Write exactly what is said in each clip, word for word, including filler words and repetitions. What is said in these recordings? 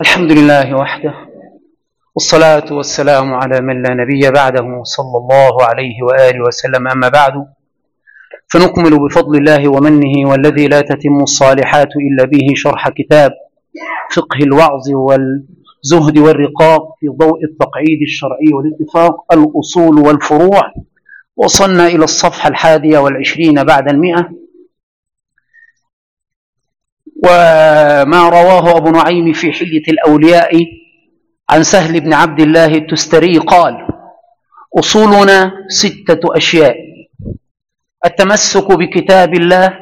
الحمد لله وحده، والصلاة والسلام على من لا نبي بعده صلى الله عليه وآله وسلم. أما بعد، فنكمل بفضل الله ومنه والذي لا تتم الصالحات إلا به شرح كتاب فقه الوعظ والزهد والرقاق في ضوء التقعيد الشرعي والاتفاق، الأصول والفروع. وصلنا إلى الصفحة الحادية والعشرين بعد المئة، وما رواه أبو نعيم في حلية الأولياء عن سهل بن عبد الله التستري قال: أصولنا ستة أشياء: التمسك بكتاب الله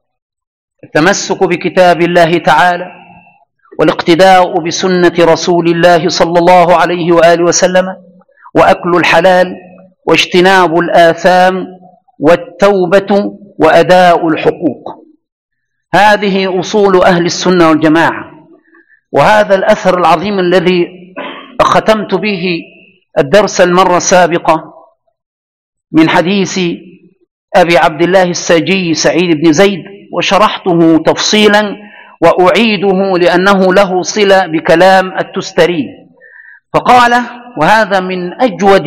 التمسك بكتاب الله تعالى، والاقتداء بسنة رسول الله صلى الله عليه وآله وسلم، وأكل الحلال، واجتناب الآثام، والتوبة، وأداء الحقوق. هذه أصول أهل السنة والجماعة. وهذا الأثر العظيم الذي ختمت به الدرس المرة السابقة من حديث أبي عبد الله الساجي سعيد بن زيد، وشرحته تفصيلا وأعيده لأنه له صلة بكلام التستري. فقال: وهذا من أجود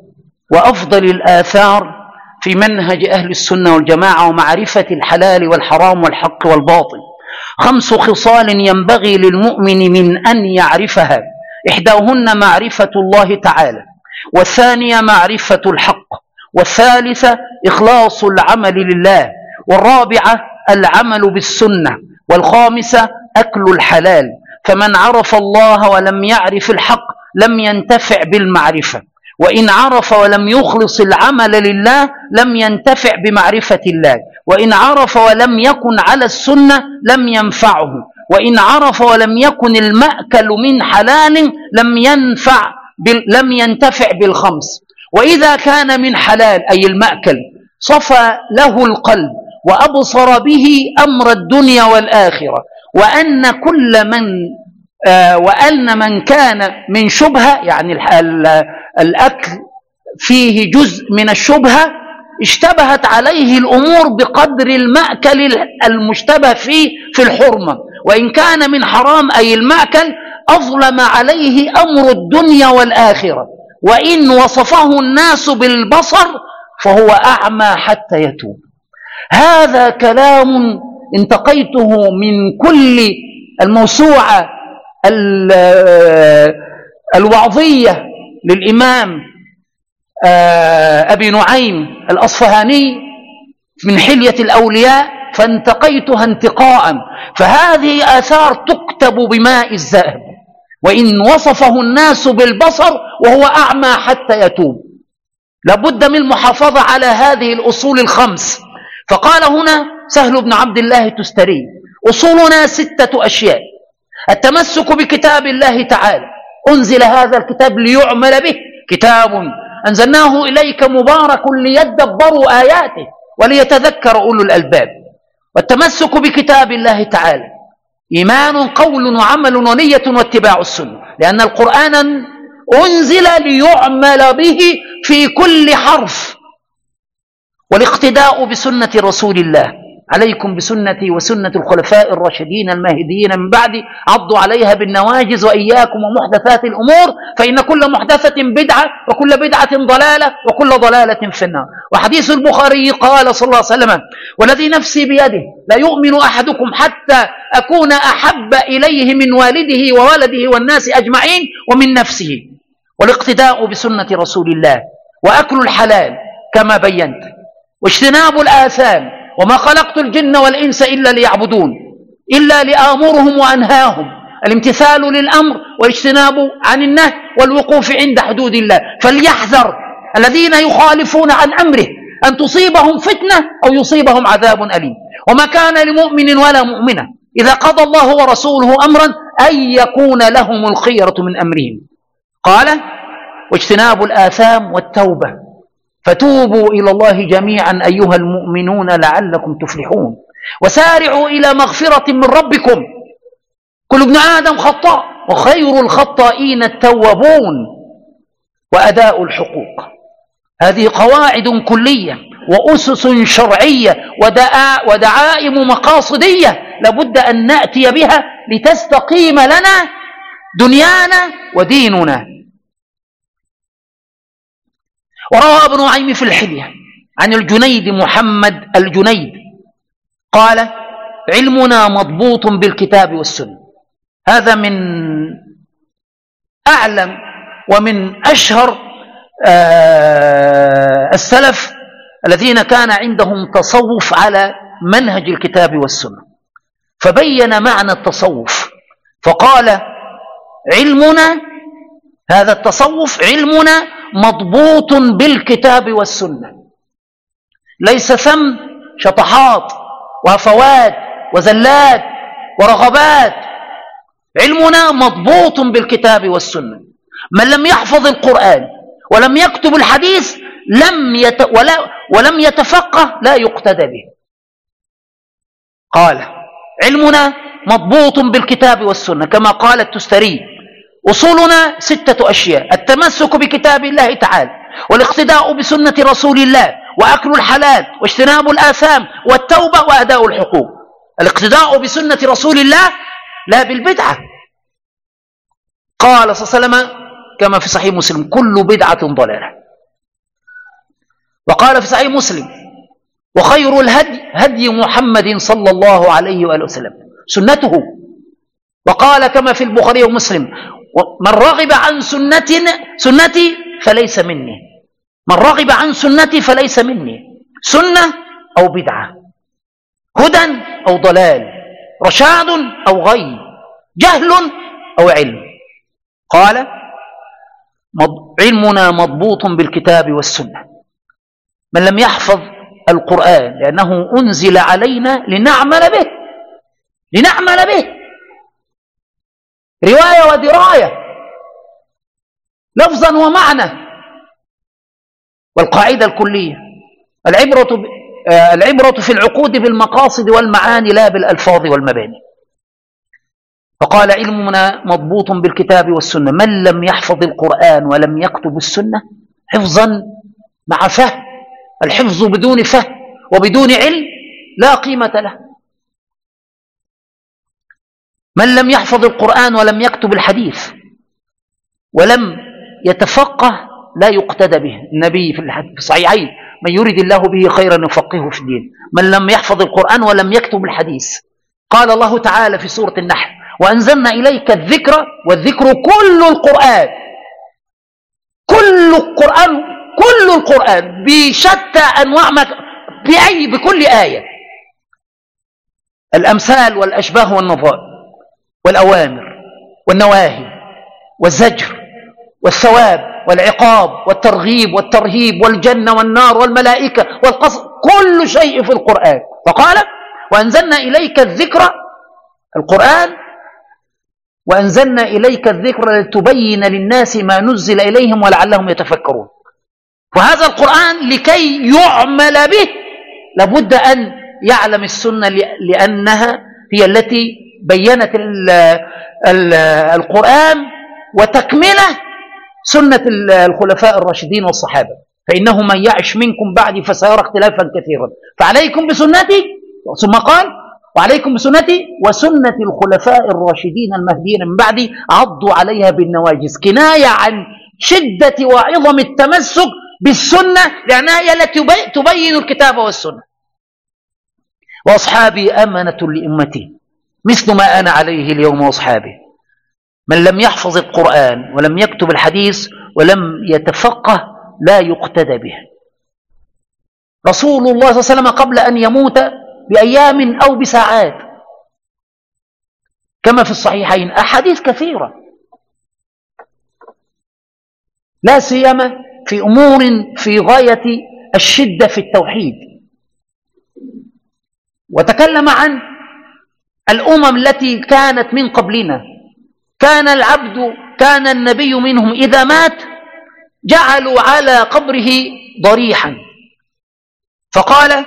وأفضل الآثار في منهج أهل السنة والجماعة ومعرفة الحلال والحرام والحق والباطل. خمس خصال ينبغي للمؤمن من أن يعرفها: إحداهن معرفة الله تعالى، والثانية معرفة الحق، والثالثة إخلاص العمل لله، والرابعة العمل بالسنة، والخامسة أكل الحلال. فمن عرف الله ولم يعرف الحق لم ينتفع بالمعرفة، وإن عرف ولم يخلص العمل لله لم ينتفع بمعرفة الله، وإن عرف ولم يكن على السنة لم ينفعه، وإن عرف ولم يكن المأكل من حلال لم ينفع لم ينتفع بالخمس. وإذا كان من حلال أي المأكل صفى له القلب وأبصر به أمر الدنيا والآخرة، وأن كل من آه وأن من كان من شبهة، يعني الأكل فيه جزء من الشبهة، اشتبهت عليه الأمور بقدر المأكل المشتبه فيه في الحرمة. وإن كان من حرام أي المأكل أظلم عليه أمر الدنيا والآخرة. وإن وصفه الناس بالبصر فهو أعمى حتى يتوب. هذا كلام انتقيته من كل الموسوعة الوعظية للإمام أبي نعيم الأصفهاني من حلية الأولياء، فانتقيتها انتقاء. فهذه آثار تكتب بماء الذهب. وإن وصفه الناس بالبصر وهو أعمى حتى يتوب. لابد من المحافظة على هذه الأصول الخمس. فقال هنا سهل بن عبد الله التستري: أصولنا ستة أشياء: التمسك بكتاب الله تعالى، أنزل هذا الكتاب ليعمل به، كتاب أنزلناه إليك مبارك ليدبروا آياته وليتذكر أولو الألباب. والتمسك بكتاب الله تعالى إيمان قول وعمل ونية واتباع السنة، لأن القرآن أنزل ليعمل به في كل حرف. والاقتداء بسنة رسول الله، عليكم بسنتي وسنة الخلفاء الراشدين المهديين من بعدي عضوا عليها بالنواجذ، وإياكم ومحدثات الأمور فإن كل محدثة بدعة وكل بدعة ضلالة وكل ضلالة في النار. وحديث البخاري قال صلى الله عليه وسلم: والذي نفسي بيده لا يؤمن أحدكم حتى أكون أحب إليه من والده وولده والناس أجمعين ومن نفسه. والاقتداء بسنة رسول الله، وأكل الحلال كما بينت، واجتناب الآثام. وما خلقت الجن والإنس إلا ليعبدون، إلا لآمرهم وأنهاهم، الامتثال للأمر والاجتناب عن النهي والوقوف عند حدود الله. فليحذر الذين يخالفون عن أمره أن تصيبهم فتنة أو يصيبهم عذاب أليم. وما كان لمؤمن ولا مؤمنة إذا قضى الله ورسوله أمرا أن يكون لهم الخيرة من أمرهم. قال: واجتناب الآثام والتوبة، فتوبوا إلى الله جميعا أيها المؤمنون لعلكم تفلحون، وسارعوا إلى مغفرة من ربكم. كل ابن آدم خطاء وخير الخطائين التوابون. وأداء الحقوق، هذه قواعد كلية وأسس شرعية ودعائم مقاصدية لابد أن نأتي بها لتستقيم لنا دنيانا وديننا. وروى ابن نعيم في الحلية عن الجنيد محمد الجنيد قال: علمنا مضبوط بالكتاب والسنة. هذا من أعلم ومن أشهر السلف الذين كان عندهم تصوف على منهج الكتاب والسنة، فبين معنى التصوف فقال: علمنا، هذا التصوف علمنا مضبوط بالكتاب والسنة، ليس ثم شطحات وهفوات وزلات ورغبات. علمنا مضبوط بالكتاب والسنة. من لم يحفظ القرآن ولم يكتب الحديث لم يت ولا ولم يتفقه لا يقتدى به. قال: علمنا مضبوط بالكتاب والسنة، كما قال التستري: أصولنا ستة أشياء: التمسك بكتاب الله تعالى، والاقتداء بسنة رسول الله، وأكل الحلال، واجتناب الآثام، والتوبة، وأداء الحقوق. الاقتداء بسنة رسول الله لا بالبدعة. قال صلى الله عليه وسلم كما في صحيح مسلم: كل بدعة ضلالة. وقال في صحيح مسلم: وخير الهدي هدي محمد صلى الله عليه وآله وسلم سنته. وقال كما في البخاري ومسلم: من رغب عن سنتي سنتي فليس مني. من رغب عن سنتي فليس مني. سنة أو بدعة، هدى أو ضلال، رشاد أو غي، جهل أو علم. قال: علمنا مضبوط بالكتاب والسنة. من لم يحفظ القرآن لأنه أنزل علينا لنعمل به لنعمل به رواية ودراية، لفظا ومعنى. والقاعدة الكلية: العبرة العبرة في العقود بالمقاصد والمعاني لا بالألفاظ والمباني. فقال: علمنا مضبوط بالكتاب والسنة. من لم يحفظ القرآن ولم يكتب السنة حفظا مع فهم، الحفظ بدون فهم وبدون علم لا قيمة له. من لم يحفظ القرآن ولم يكتب الحديث ولم يتفقه لا يقتدى به. النبي في الصحيحين: من يريد الله به خيرا يفقهه في الدين. من لم يحفظ القرآن ولم يكتب الحديث. قال الله تعالى في سورة النحل: وأنزلنا إليك الذكر، والذكر كل القرآن. كل القرآن كل القرآن بشتى أنواع، بأي بكل آية. الأمثال والأشباه والنظائر والأوامر والنواهي والزجر والثواب والعقاب والترغيب والترهيب والجنة والنار والملائكة والقصر، كل شيء في القرآن. فقال: وأنزلنا إليك الذكر، القرآن، وأنزلنا إليك الذكر لتبين للناس ما نزل إليهم ولعلهم يتفكرون. وهذا القرآن لكي يعمل به لابد أن يعلم السنة، لأنها هي التي بينت ال ال القرآن وتكمله سنة الخلفاء الراشدين والصحابة. فإنه من يعش منكم بعدي فسيرى اختلافا كثيرا، فعليكم بسنتي، ثم قال: وعليكم بسنتي وسنة الخلفاء الراشدين المهديين من بعدي عضوا عليها بالنواجذ، كناية عن شدة وعظم التمسك بالسنة، لأنها هي التي تبين الكتاب والسنة. وأصحابي أمنة لأمتي مثل ما أنا عليه اليوم وأصحابي. من لم يحفظ القرآن ولم يكتب الحديث ولم يتفقه لا يقتدى به. رسول الله صلى الله عليه وسلم قبل أن يموت بأيام أو بساعات، كما في الصحيحين أحاديث كثيرة، لا سيما في أمور في غاية الشدة في التوحيد. وتكلم عن الأمم التي كانت من قبلنا. كان العبد كان النبي منهم إذا مات جعلوا على قبره ضريحا، فقال: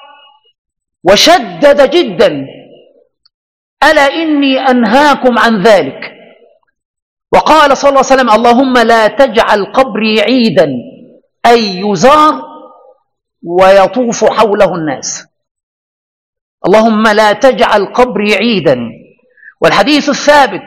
وشدد جدا: ألا إني أنهاكم عن ذلك. وقال صلى الله عليه وسلم: اللهم لا تجعل قبري عيدا، أي يزار ويطوف حوله الناس. اللهم لا تجعل قبري عيدا. والحديث الثابت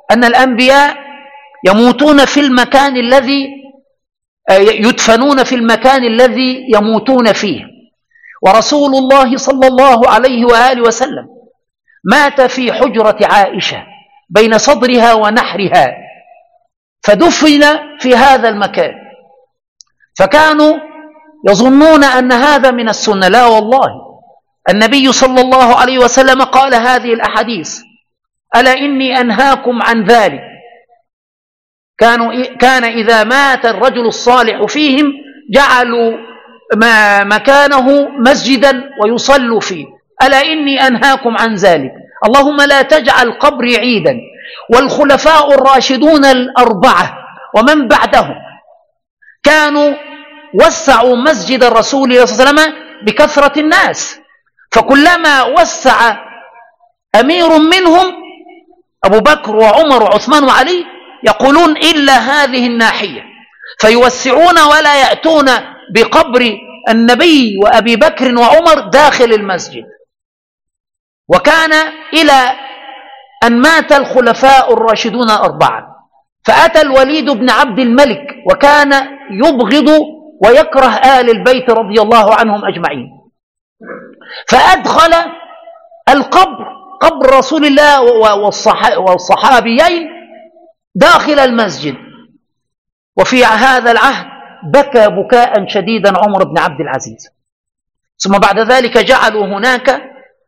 أن الأنبياء يموتون في المكان الذي يدفنون في المكان الذي يموتون فيه، ورسول الله صلى الله عليه وآله وسلم مات في حجرة عائشة بين صدرها ونحرها، فدفن في هذا المكان، فكانوا يظنون أن هذا من السنة. لا والله، النبي صلى الله عليه وسلم قال هذه الأحاديث: ألا إني أنهاكم عن ذلك. كانوا كان إذا مات الرجل الصالح فيهم جعلوا ما مكانه مسجدا ويصلوا فيه. ألا إني أنهاكم عن ذلك، اللهم لا تجعل قبري عيدا. والخلفاء الراشدون الأربعة ومن بعدهم كانوا وسعوا مسجد الرسول صلى الله عليه وسلم بكثرة الناس، فكلما وسع أمير منهم أبو بكر وعمر وعثمان وعلي يقولون إلا هذه الناحية، فيوسعون ولا يأتون بقبر النبي وأبي بكر وعمر داخل المسجد. وكان إلى أن مات الخلفاء الراشدون أربعة، فأتى الوليد بن عبد الملك وكان يبغض ويكره آل البيت رضي الله عنهم أجمعين، فأدخل القبر قبر رسول الله والصحابيين داخل المسجد. وفي هذا العهد بكى بكاء شديدا عمر بن عبد العزيز. ثم بعد ذلك جعلوا هناك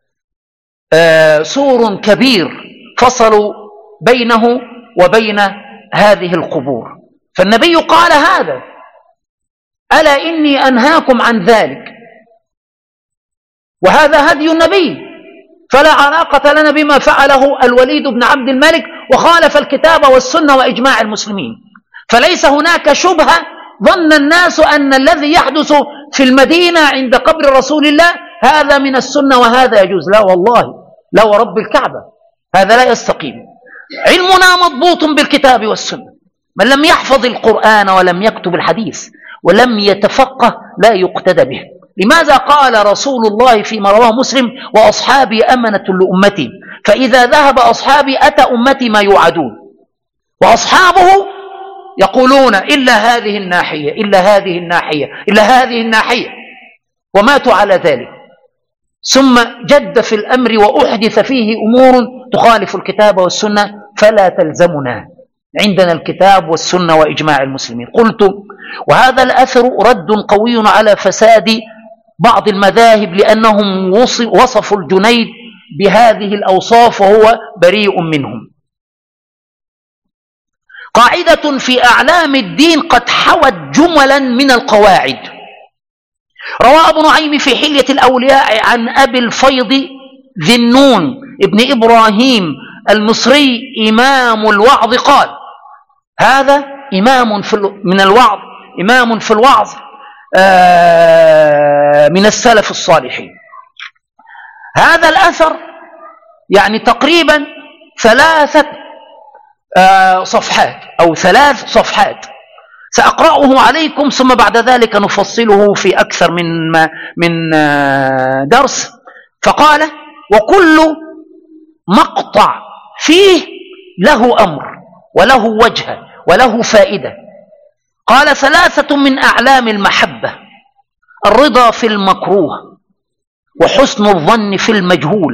سور كبير فصلوا بينه وبين هذه القبور. فالنبي قال هذا: ألا إني أنهاكم عن ذلك. وهذا هدي النبي، فلا علاقة لنا بما فعله الوليد بن عبد الملك وخالف الكتاب والسنة وإجماع المسلمين. فليس هناك شبهة ظن الناس أن الذي يحدث في المدينة عند قبر رسول الله هذا من السنة وهذا يجوز. لا والله، لا ورب الكعبة، هذا لا يستقيم. علمنا مضبوط بالكتاب والسنة. من لم يحفظ القرآن ولم يكتب الحديث ولم يتفقه لا يقتدى به. لماذا قال رسول الله فيما رواه مسلم: وأصحابي أمنة لأمتي، فإذا ذهب أصحابي أتى أمتي ما يوعدون. وأصحابه يقولون إلا هذه الناحية إلا هذه الناحية إلا هذه الناحية، وماتوا على ذلك. ثم جد في الأمر وأحدث فيه أمور تخالف الكتاب والسنة، فلا تلزمنا، عندنا الكتاب والسنة وإجماع المسلمين. قلت: وهذا الأثر رد قوي على فساد بعض المذاهب، لأنهم وصفوا الجنيد بهذه الأوصاف وهو بريء منهم. قاعدة في أعلام الدين قد حوت جملا من القواعد. روى أبو نعيم في حلية الأولياء عن أبي الفيض ذي النون ابن إبراهيم المصري إمام الوعظ قال: هذا إمام في من الوعظ إمام في الوعظ من السلف الصالحين. هذا الأثر يعني تقريبا ثلاثة صفحات أو ثلاث صفحات، سأقرأه عليكم ثم بعد ذلك نفصله في أكثر من من درس. فقال: وكل مقطع فيه له أمر وله وجه وله فائدة. قال: ثلاثة من أعلام المحبة: الرضا في المكروه، وحسن الظن في المجهول،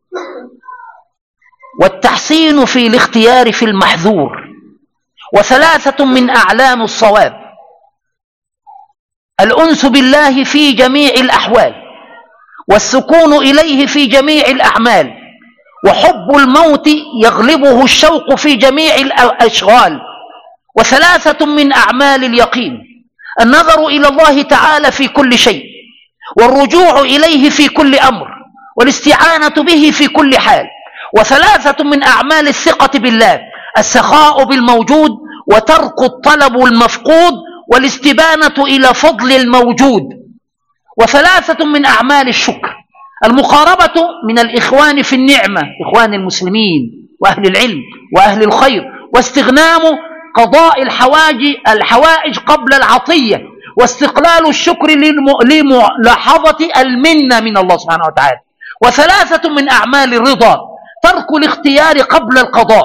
والتحسين في الاختيار في المحذور. وثلاثة من أعلام الصواب: الأنس بالله في جميع الأحوال، والسكون إليه في جميع الأعمال، وحب الموت يغلبه الشوق في جميع الأشغال. وثلاثة من أعمال اليقين: النظر إلى الله تعالى في كل شيء، والرجوع إليه في كل أمر، والاستعانة به في كل حال. وثلاثة من أعمال الثقة بالله: السخاء بالموجود، وترك الطلب المفقود، والاستبانة إلى فضل الموجود. وثلاثة من أعمال الشكر: المقاربة من الإخوان في النعمة، إخوان المسلمين وأهل العلم وأهل الخير، واستغنام قضاء الحوائج الحوائج قبل العطية، واستقلال الشكر لملاحظة المنة من الله سبحانه وتعالى. وثلاثة من أعمال الرضا: ترك الاختيار قبل القضاء،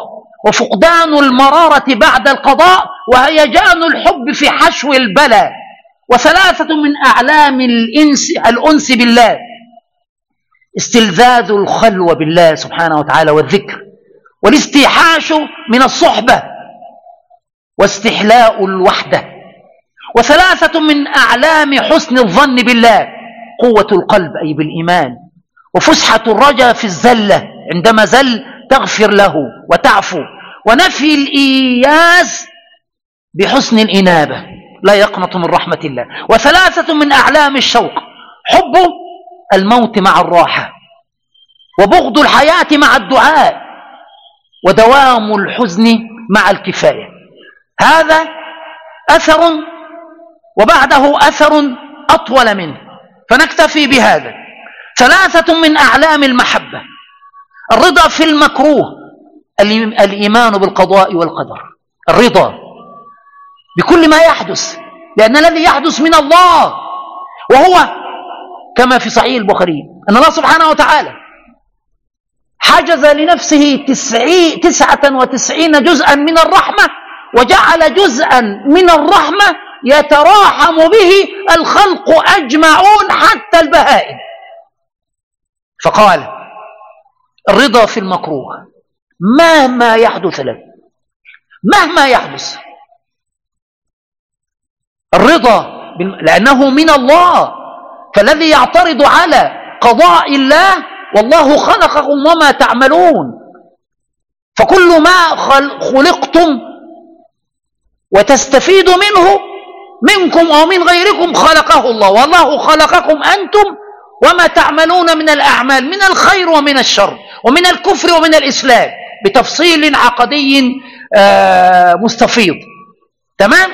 وفقدان المرارة بعد القضاء، وهيجان الحب في حشو البلاء. وثلاثة من أعلام الإنس, الأنس بالله استلذاذ الخلوة بالله سبحانه وتعالى والذكر، والاستيحاش من الصحبة، واستحلاء الوحدة. وثلاثة من أعلام حسن الظن بالله قوة القلب أي بالإيمان، وفسحة الرجا في الزلة عندما زل تغفر له وتعفو، ونفي الإياس بحسن الإنابة لا يقنط من رحمة الله. وثلاثة من أعلام الشوق حب الموت مع الراحة، وبغض الحياة مع الدعاء، ودوام الحزن مع الكفاية. هذا أثر وبعده أثر أطول منه، فنكتفي بهذا. ثلاثة من أعلام المحبة الرضا في المكروه، الإيمان بالقضاء والقدر، الرضا بكل ما يحدث، لأن الذي يحدث من الله، وهو كما في صحيح البخاري أن الله سبحانه وتعالى حجز لنفسه تسعة وتسعين جزءا من الرحمة، وجعل جزءا من الرحمة يتراحم به الخلق أجمعون حتى البهائم. فقال الرضا في المكروه مهما يحدث لك، مهما يحدث الرضا، لأنه من الله، فالذي يعترض على قضاء الله والله خلقكم وما تعملون، فكل ما خلقتم وتستفيد منه منكم أو من غيركم خلقه الله، والله خلقكم أنتم وما تعملون من الأعمال، من الخير ومن الشر، ومن الكفر ومن الإسلام، بتفصيل عقدي مستفيض. تمام؟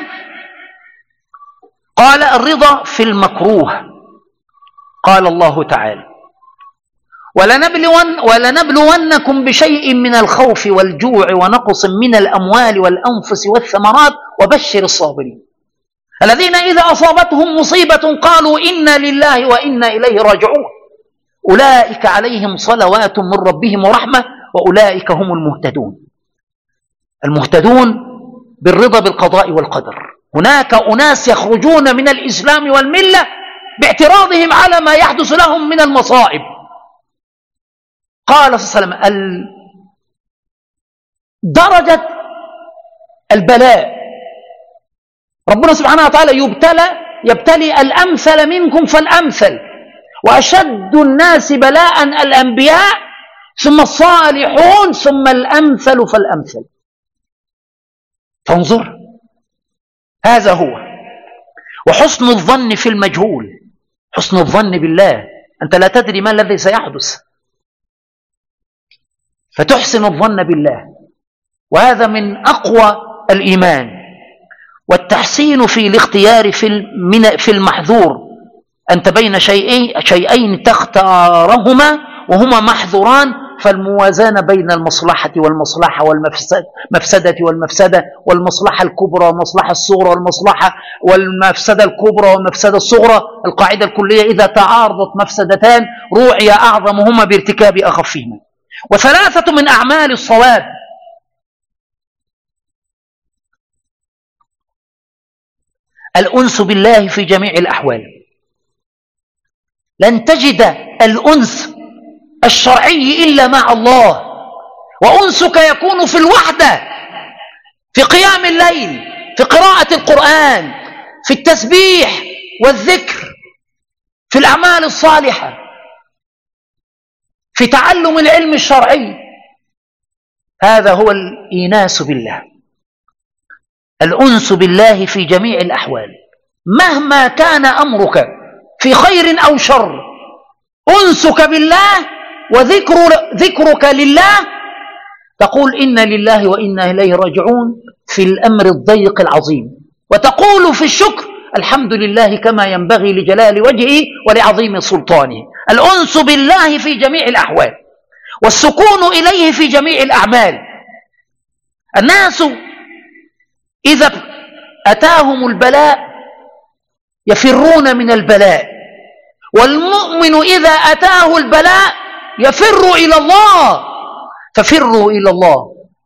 قال الرضا في المكروه. قال الله تعالى ولنبلون ولنبلونكم بشيء من الخوف والجوع ونقص من الأموال والأنفس والثمرات وبشر الصابرين الذين إذا أصابتهم مصيبة قالوا إنا لله وإنا إليه راجعون أولئك عليهم صلوات من ربهم ورحمة وأولئك هم المهتدون. المهتدون بالرضا بالقضاء والقدر. هناك أناس يخرجون من الإسلام والملة باعتراضهم على ما يحدث لهم من المصائب. قال صلى الله عليه وسلم درجة البلاء، ربنا سبحانه وتعالى يبتلى يبتلي الأمثل منكم فالأمثل، وأشد الناس بلاء الأنبياء ثم الصالحون ثم الأمثل فالأمثل. فانظر، هذا هو. وحسن الظن في المجهول، حسن الظن بالله، أنت لا تدري ما الذي سيحدث، فتحسن الظن بالله، وهذا من أقوى الإيمان. والتحسين في الاختيار في المحذور، أنت بين شيئين, شيئين تختارهما وهما محذوران، فالموازنة بين المصلحة والمصلحة والمفسدة والمفسدة، والمصلحة الكبرى والمصلحة الصغرى والمصلحة والمفسدة الكبرى والمفسدة الصغرى. القاعدة الكلية إذا تعارضت مفسدتان روعي أعظمهما بارتكاب أخفهما. وثلاثة من أعمال الصواب الأنس بالله في جميع الأحوال. لن تجد الأنس الشرعي إلا مع الله، وأنسك يكون في الوحدة، في قيام الليل، في قراءة القرآن، في التسبيح والذكر، في الأعمال الصالحة، في تعلم العلم الشرعي. هذا هو الإيناس بالله، الأنس بالله في جميع الأحوال، مهما كان أمرك في خير أو شر، أنسك بالله وذكر ذكرك لله، تقول إنا لله وإنا إليه راجعون في الأمر الضيق العظيم، وتقول في الشكر الحمد لله كما ينبغي لجلال وجهه ولعظيم سلطانه. الأنس بالله في جميع الأحوال، والسكون إليه في جميع الأعمال. الناس إذا أتاهم البلاء يفرون من البلاء، والمؤمن إذا أتاه البلاء يفر إلى الله. ففروا إلى الله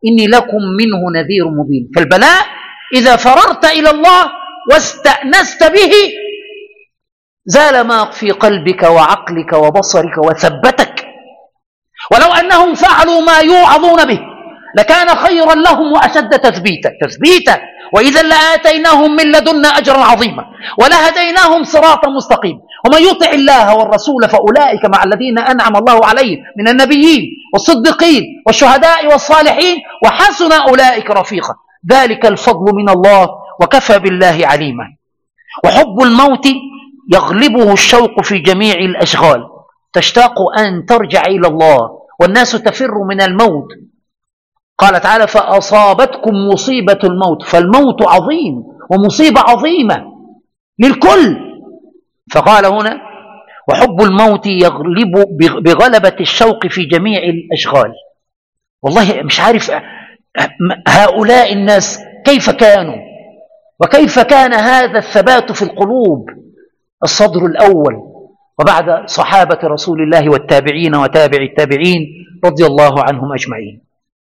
إني لكم منه نذير مبين. فالبلاء إذا فررت إلى الله واستأنست به زال ما في قلبك وعقلك وبصرك وثبتك. ولو أنهم فعلوا ما يوعظون به لكان خيرا لهم وأشد تثبيتا تثبيتا وإذا لآتيناهم من لدنا أجرا عظيما ولهديناهم صراطا مستقيما. ومن يطع الله والرسول فأولئك مع الذين أنعم الله عليهم من النبيين والصديقين والشهداء والصالحين وحسن أولئك رفيقا ذلك الفضل من الله وكفى بالله عليما. وحب الموت يغلبه الشوق في جميع الأشغال، تشتاق أن ترجع إلى الله والناس تفر من الموت. قال تعالى فأصابتكم مصيبة الموت، فالموت عظيم ومصيبة عظيمة للكل. فقال هنا وحب الموت يغلب بغلبة الشوق في جميع الأشغال. والله مش عارف هؤلاء الناس كيف كانوا وكيف كان هذا الثبات في القلوب. الصدر الأول وبعد صحابة رسول الله والتابعين وتابع التابعين رضي الله عنهم أجمعين.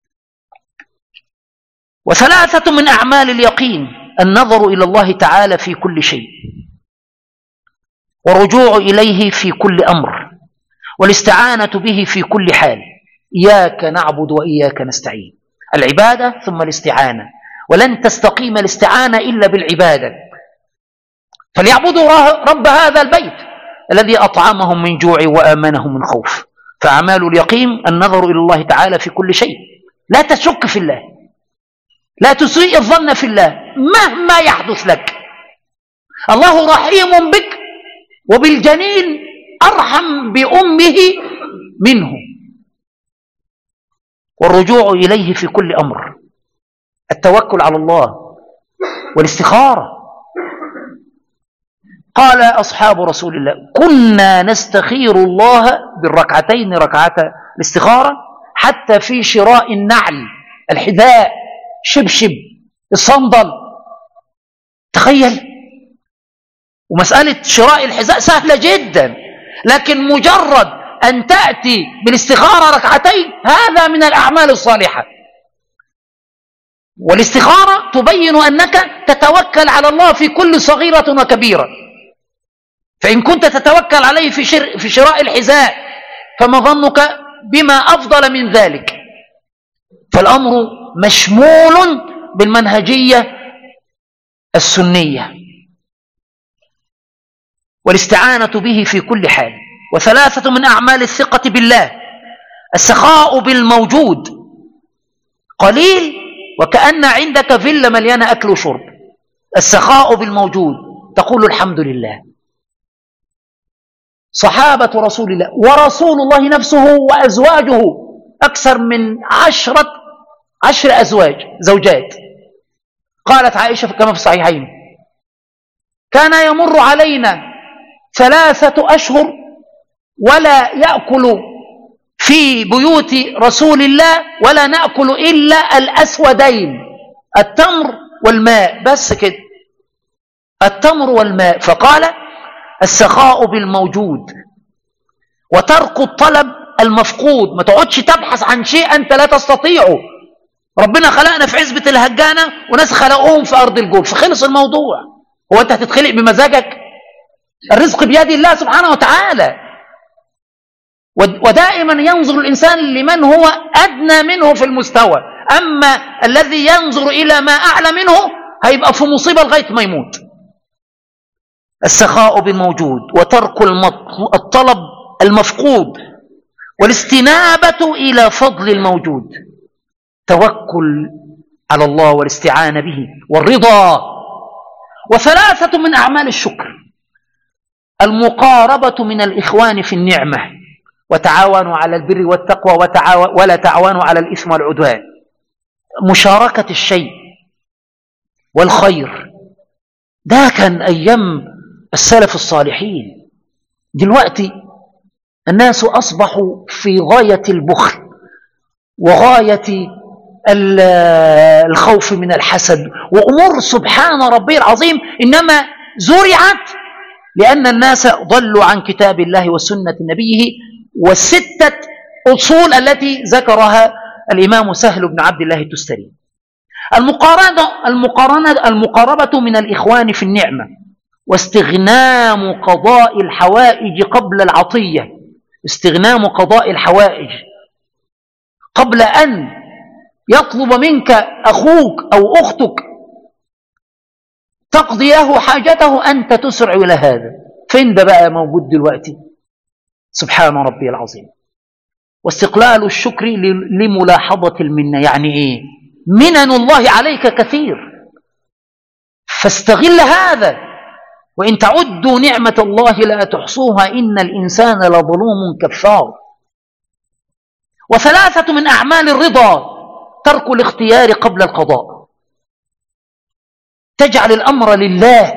وثلاثة من أعمال اليقين النظر إلى الله تعالى في كل شيء والرجوع إليه في كل أمر والاستعانة به في كل حال. إياك نعبد وإياك نستعين، العبادة ثم الاستعانة، ولن تستقيم الاستعانة إلا بالعبادة. فليعبدوا رب هذا البيت الذي أطعمهم من جوع وآمنهم من خوف. فأعمال اليقين النظر إلى الله تعالى في كل شيء، لا تشك في الله، لا تسيء الظن في الله مهما يحدث لك. الله رحيم بك وبالجنين أرحم بأمه منه. والرجوع إليه في كل أمر، التوكل على الله والاستخارة. قال أصحاب رسول الله كنا نستخير الله بالركعتين ركعة الاستخارة حتى في شراء النعل، الحذاء، شبشب، الصندل. تخيل. ومسألة شراء الحذاء سهلة جدا، لكن مجرد أن تأتي بالاستخارة ركعتين هذا من الأعمال الصالحة. والاستخارة تبين أنك تتوكل على الله في كل صغيرة وكبيرة. فإن كنت تتوكل عليه في, شر في شراء الحذاء فما ظنك بما أفضل من ذلك. فالأمر مشمول بالمنهجية السنية والاستعانة به في كل حال. وثلاثة من أعمال الثقة بالله السخاء بالموجود، قليل وكأن عندك فيلا مليانة أكل وشرب. السخاء بالموجود، تقول الحمد لله. صحابة رسول الله ورسول الله نفسه وأزواجه أكثر من عشرة عشر أزواج زوجات. قالت عائشة كما في الصحيحين كان يمر علينا ثلاثة أشهر ولا يأكل في بيوت رسول الله ولا نأكل إلا الأسودين، التمر والماء، بس كده، التمر والماء. فقال السخاء بالموجود وترك الطلب المفقود. ما تقعدش تبحث عن شيء أنت لا تستطيعه. ربنا خلقنا في عزبة الهجانة وناس خلقوهم في أرض الجول، فخلص الموضوع. هو أنت هتتخلق بمزاجك؟ الرزق بيد الله سبحانه وتعالى. ودائما ينظر الإنسان لمن هو أدنى منه في المستوى، أما الذي ينظر إلى ما أعلى منه هيبقى في مصيبة لغاية ما يموت. السخاء بالموجود وترك الطلب المفقود والاستنابة إلى فضل الموجود، توكل على الله والاستعانة به والرضا. وثلاثة من أعمال الشكر المقاربة من الإخوان في النعمة، وتعاونوا على البر والتقوى وتعاون ولا تعاونوا على الإثم والعدوان. مشاركة الشيء والخير، ده كان أيام السلف الصالحين. دلوقتي الناس أصبحوا في غاية البخل وغاية الخوف من الحسد وأمور سبحان ربي العظيم إنما زرعت لأن الناس ضلوا عن كتاب الله وسنة نبيه والستة أصول التي ذكرها الإمام سهل بن عبد الله التستري. المقارنة, المقارنة المقاربة من الإخوان في النعمة، واستغنام قضاء الحوائج قبل العطية، استغنام قضاء الحوائج قبل أن يطلب منك أخوك أو أختك تقضي له حاجته، أنت تسرع إلى هذا. فين ده بقى موجود دلوقتي؟ سبحان ربي العظيم. واستقلال الشكر لملاحظة المنة، يعني إيه؟ منن الله عليك كثير، فاستغل هذا. وإن تعدوا نعمة الله لا تحصوها إن الإنسان لظلوم كفار. وثلاثة من أعمال الرضا ترك الاختيار قبل القضاء، تجعل الأمر لله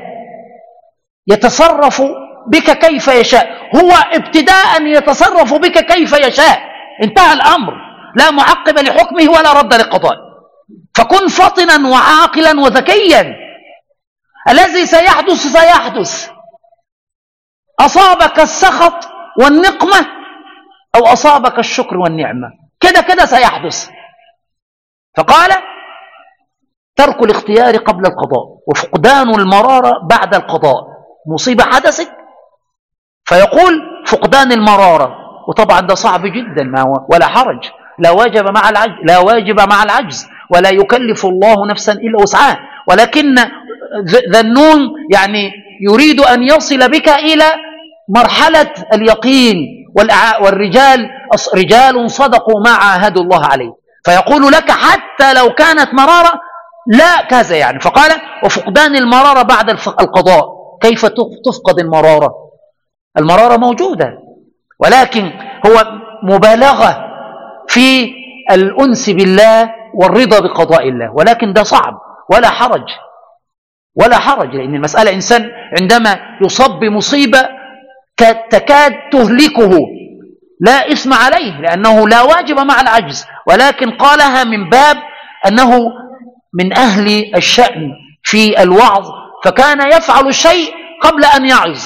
يتصرف بك كيف يشاء، هو ابتداء يتصرف بك كيف يشاء، انتهى الأمر، لا معقب لحكمه ولا رد لقضائه. فكن فطنا وعاقلا وذكيا، الذي سيحدث سيحدث، أصابك السخط والنقمة أو أصابك الشكر والنعمة، كده كده سيحدث. فقال ترك الاختيار قبل القضاء، وفقدان المرارة بعد القضاء. مصيبة حدثت فيقول فقدان المرارة، وطبعا ده صعب جدا، ما هو ولا حرج، لا واجب مع العجز، لا واجب مع العجز، ولا يكلف الله نفسا إلا وسعها، ولكن ذنون يعني يريد أن يصل بك إلى مرحلة اليقين، والرجال رجال صدقوا ما عاهدوا الله عليه، فيقول لك حتى لو كانت مرارة لا كذا يعني. فقال وفقدان المرارة بعد القضاء. كيف تفقد المرارة؟ المرارة موجودة، ولكن هو مبالغة في الأنس بالله والرضا بقضاء الله، ولكن ده صعب ولا حرج ولا حرج، لأن المسألة إنسان عندما يصاب بمصيبة تكاد تهلكه لا إثم عليه، لأنه لا واجب مع العجز، ولكن قالها من باب أنه من أهل الشأن في الوعظ، فكان يفعل الشيء قبل أن يعظ.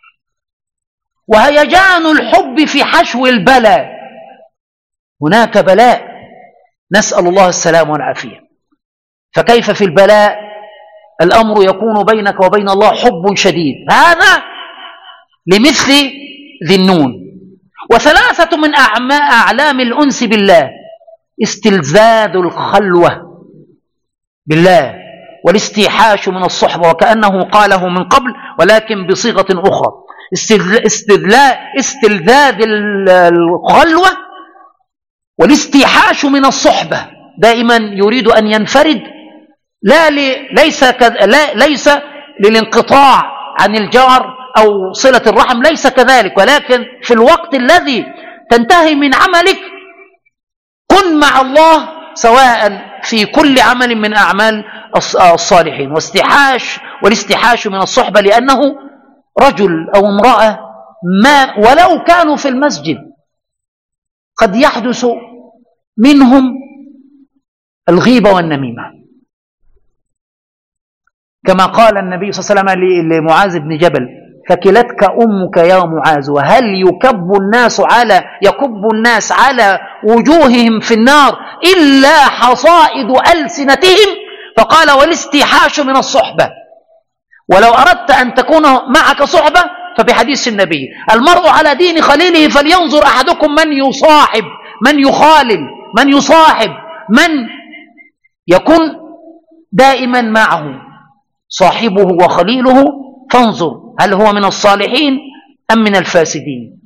وهيجان الحب في حشو البلاء، هناك بلاء نسأل الله السلام والعافية، فكيف في البلاء الأمر يكون بينك وبين الله حب شديد، هذا لمثل ذي النون. وثلاثة من أعلام الأنس بالله استلذاذ الخلوة بالله والاستيحاش من الصحبة، وكأنه قاله من قبل ولكن بصيغة أخرى. استلذاذ الخلوة والاستيحاش من الصحبة، دائما يريد أن ينفرد، لا ليس لا ليس للانقطاع عن الجار أو صلة الرحم، ليس كذلك، ولكن في الوقت الذي تنتهي من عملك كن مع الله سواء في كل عمل من أعمال الصالحين. واستحاش والاستحاش من الصحبة، لأنه رجل أو امرأة ما ولو كانوا في المسجد قد يحدث منهم الغيبة والنميمة، كما قال النبي صلى الله عليه وسلم لمعاذ بن جبل فكلتك أمك يا معاذ، وهل يكب الناس على يكب الناس على وجوههم في النار إلا حصائد ألسنتهم؟ فقال والاستحاش من الصحبة. ولو أردت أن تكون معك صحبة فبحديث النبي المرء على دين خليله فلينظر أحدكم من يصاحب، من يخالل، من يصاحب، من يكون دائما معه صاحبه وخليله، فانظر هل هو من الصالحين أم من الفاسدين.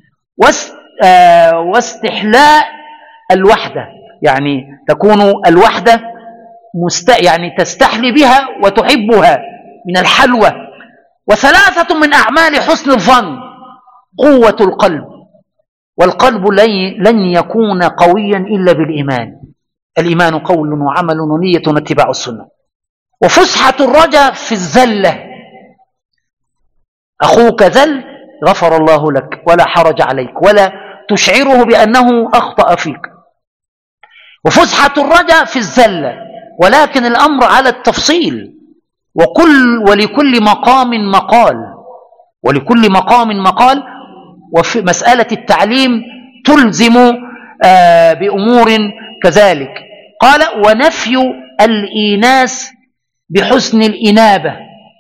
واستحلاء الوحدة، يعني تكون الوحدة مست... يعني تستحلي بها وتحبها من الحلوة. وثلاثة من أعمال حسن الظن قوة القلب، والقلب لن يكون قويا إلا بالإيمان، الإيمان قول وعمل ونية واتباع السنة. وفسحة الرجاء في الذلة، أخوك ذل غفر الله لك ولا حرج عليك، ولا تشعره بأنه أخطأ فيك. وفسحة الرجاء في الذلة، ولكن الأمر على التفصيل، وكل ولكل مقام مقال، ولكل مقام مقال. وفي مسألة التعليم تلزم آه بأمور كذلك قال ونفي الإيناس بحسن الإنابة،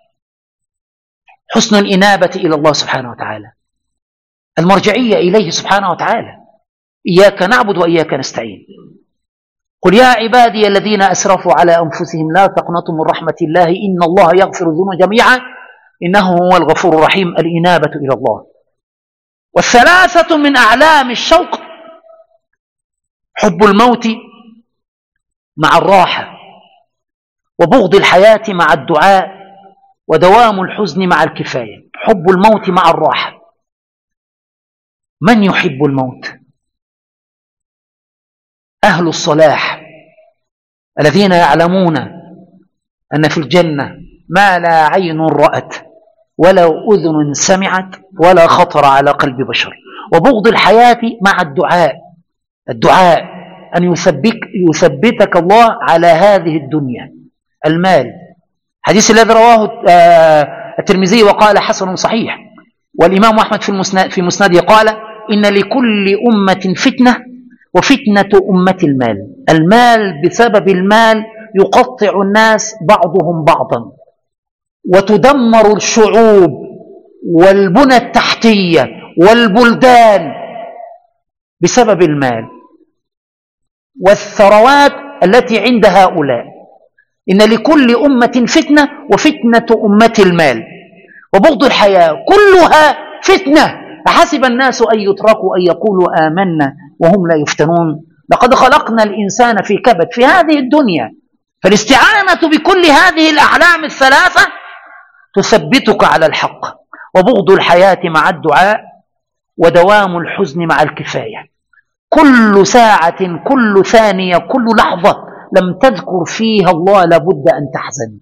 حسن الإنابة إلى الله سبحانه وتعالى، المرجعية إليه سبحانه وتعالى. إياك نعبد وإياك نستعين. قل يا عبادي الذين أسرفوا على أنفسهم لا تقنطوا من رحمة الله إن الله يغفر الذنوب جميعا إنه هو الغفور الرحيم. الإنابة إلى الله. والثلاثة من أعلام الشوق حب الموت مع الراحة، وبغض الحياة مع الدعاء، ودوام الحزن مع الكفاية. حب الموت مع الراحة. من يحب الموت؟ أهل الصلاح الذين يعلمون أن في الجنة ما لا عين رأت ولا أذن سمعت ولا خطر على قلب بشر. وبغض الحياة مع الدعاء، الدعاء أن يثبت يثبتك الله على هذه الدنيا. المال، حديث الذي رواه الترمذي وقال حسن صحيح، والإمام أحمد في المسند في مسنده قال إن لكل أمة فتنة وفتنة أمة المال. المال بسبب المال يقطع الناس بعضهم بعضا، وتدمر الشعوب والبنى التحتية والبلدان بسبب المال والثروات التي عند هؤلاء. إن لكل أمة فتنة وفتنة أمة المال. وبغض الحياة كلها فتنة. أحسب الناس أن يتركوا أن يقولوا آمنا وهم لا يفتنون. لقد خلقنا الإنسان في كبد في هذه الدنيا. فالاستعانة بكل هذه الأعلام الثلاثة تثبتك على الحق. وبغض الحياة مع الدعاء، ودوام الحزن مع الكفاية. كل ساعة كل ثانية كل لحظة لم تذكر فيها الله لابد أن تحزن.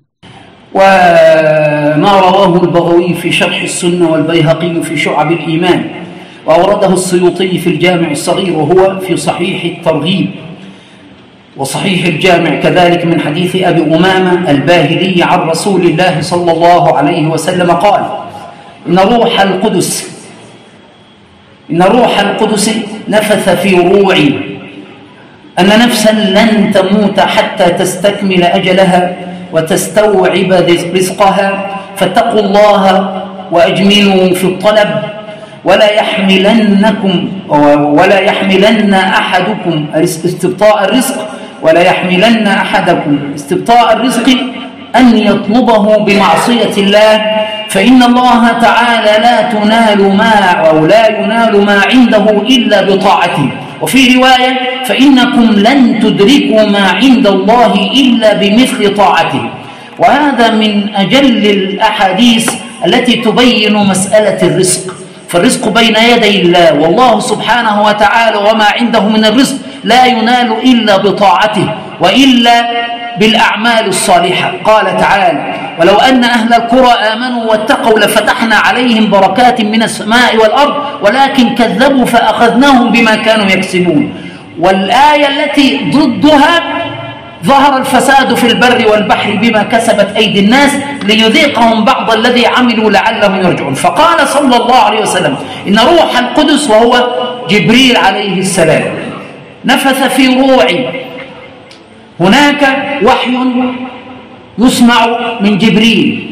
وما رواه البغوي في شرح السنة والبيهقي في شعب الإيمان، وأورده السيوطي في الجامع الصغير، وهو في صحيح الترغيب وصحيح الجامع كذلك، من حديث أبي أمامة الباهلي عن رسول الله صلى الله عليه وسلم قال إن روح القدس إن روح القدس نفث في روعي أن نفسا لن تموت حتى تستكمل أجلها وتستوعب رزقها، فاتقوا الله وأجملوا في الطلب، ولا يحملنكم ولا يحملن أحدكم استبطاء الرزق ولا يحملن أحدكم استبطاء الرزق أن يطلبه بمعصية الله، فإن الله تعالى لا تنال ما أو لا ينال ما عنده إلا بطاعته. وفي رواية فإنكم لن تدركوا ما عند الله إلا بمثل طاعته. وهذا من أجل الأحاديث التي تبين مسألة الرزق. فالرزق بين يدي الله، والله سبحانه وتعالى وما عنده من الرزق لا ينال إلا بطاعته وإلا بالأعمال الصالحة. قال تعالى ولو أن أهل القرى آمنوا واتقوا لفتحنا عليهم بركات من السماء والأرض ولكن كذبوا فأخذناهم بما كانوا يكسبون. والآية التي ضدها ظهر الفساد في البر والبحر بما كسبت أيدي الناس ليذيقهم بعض الذي عملوا لعلهم يرجعون. فقال صلى الله عليه وسلم إن روح القدس وهو جبريل عليه السلام نفث في روعي. هناك وحي يسمع من جبريل،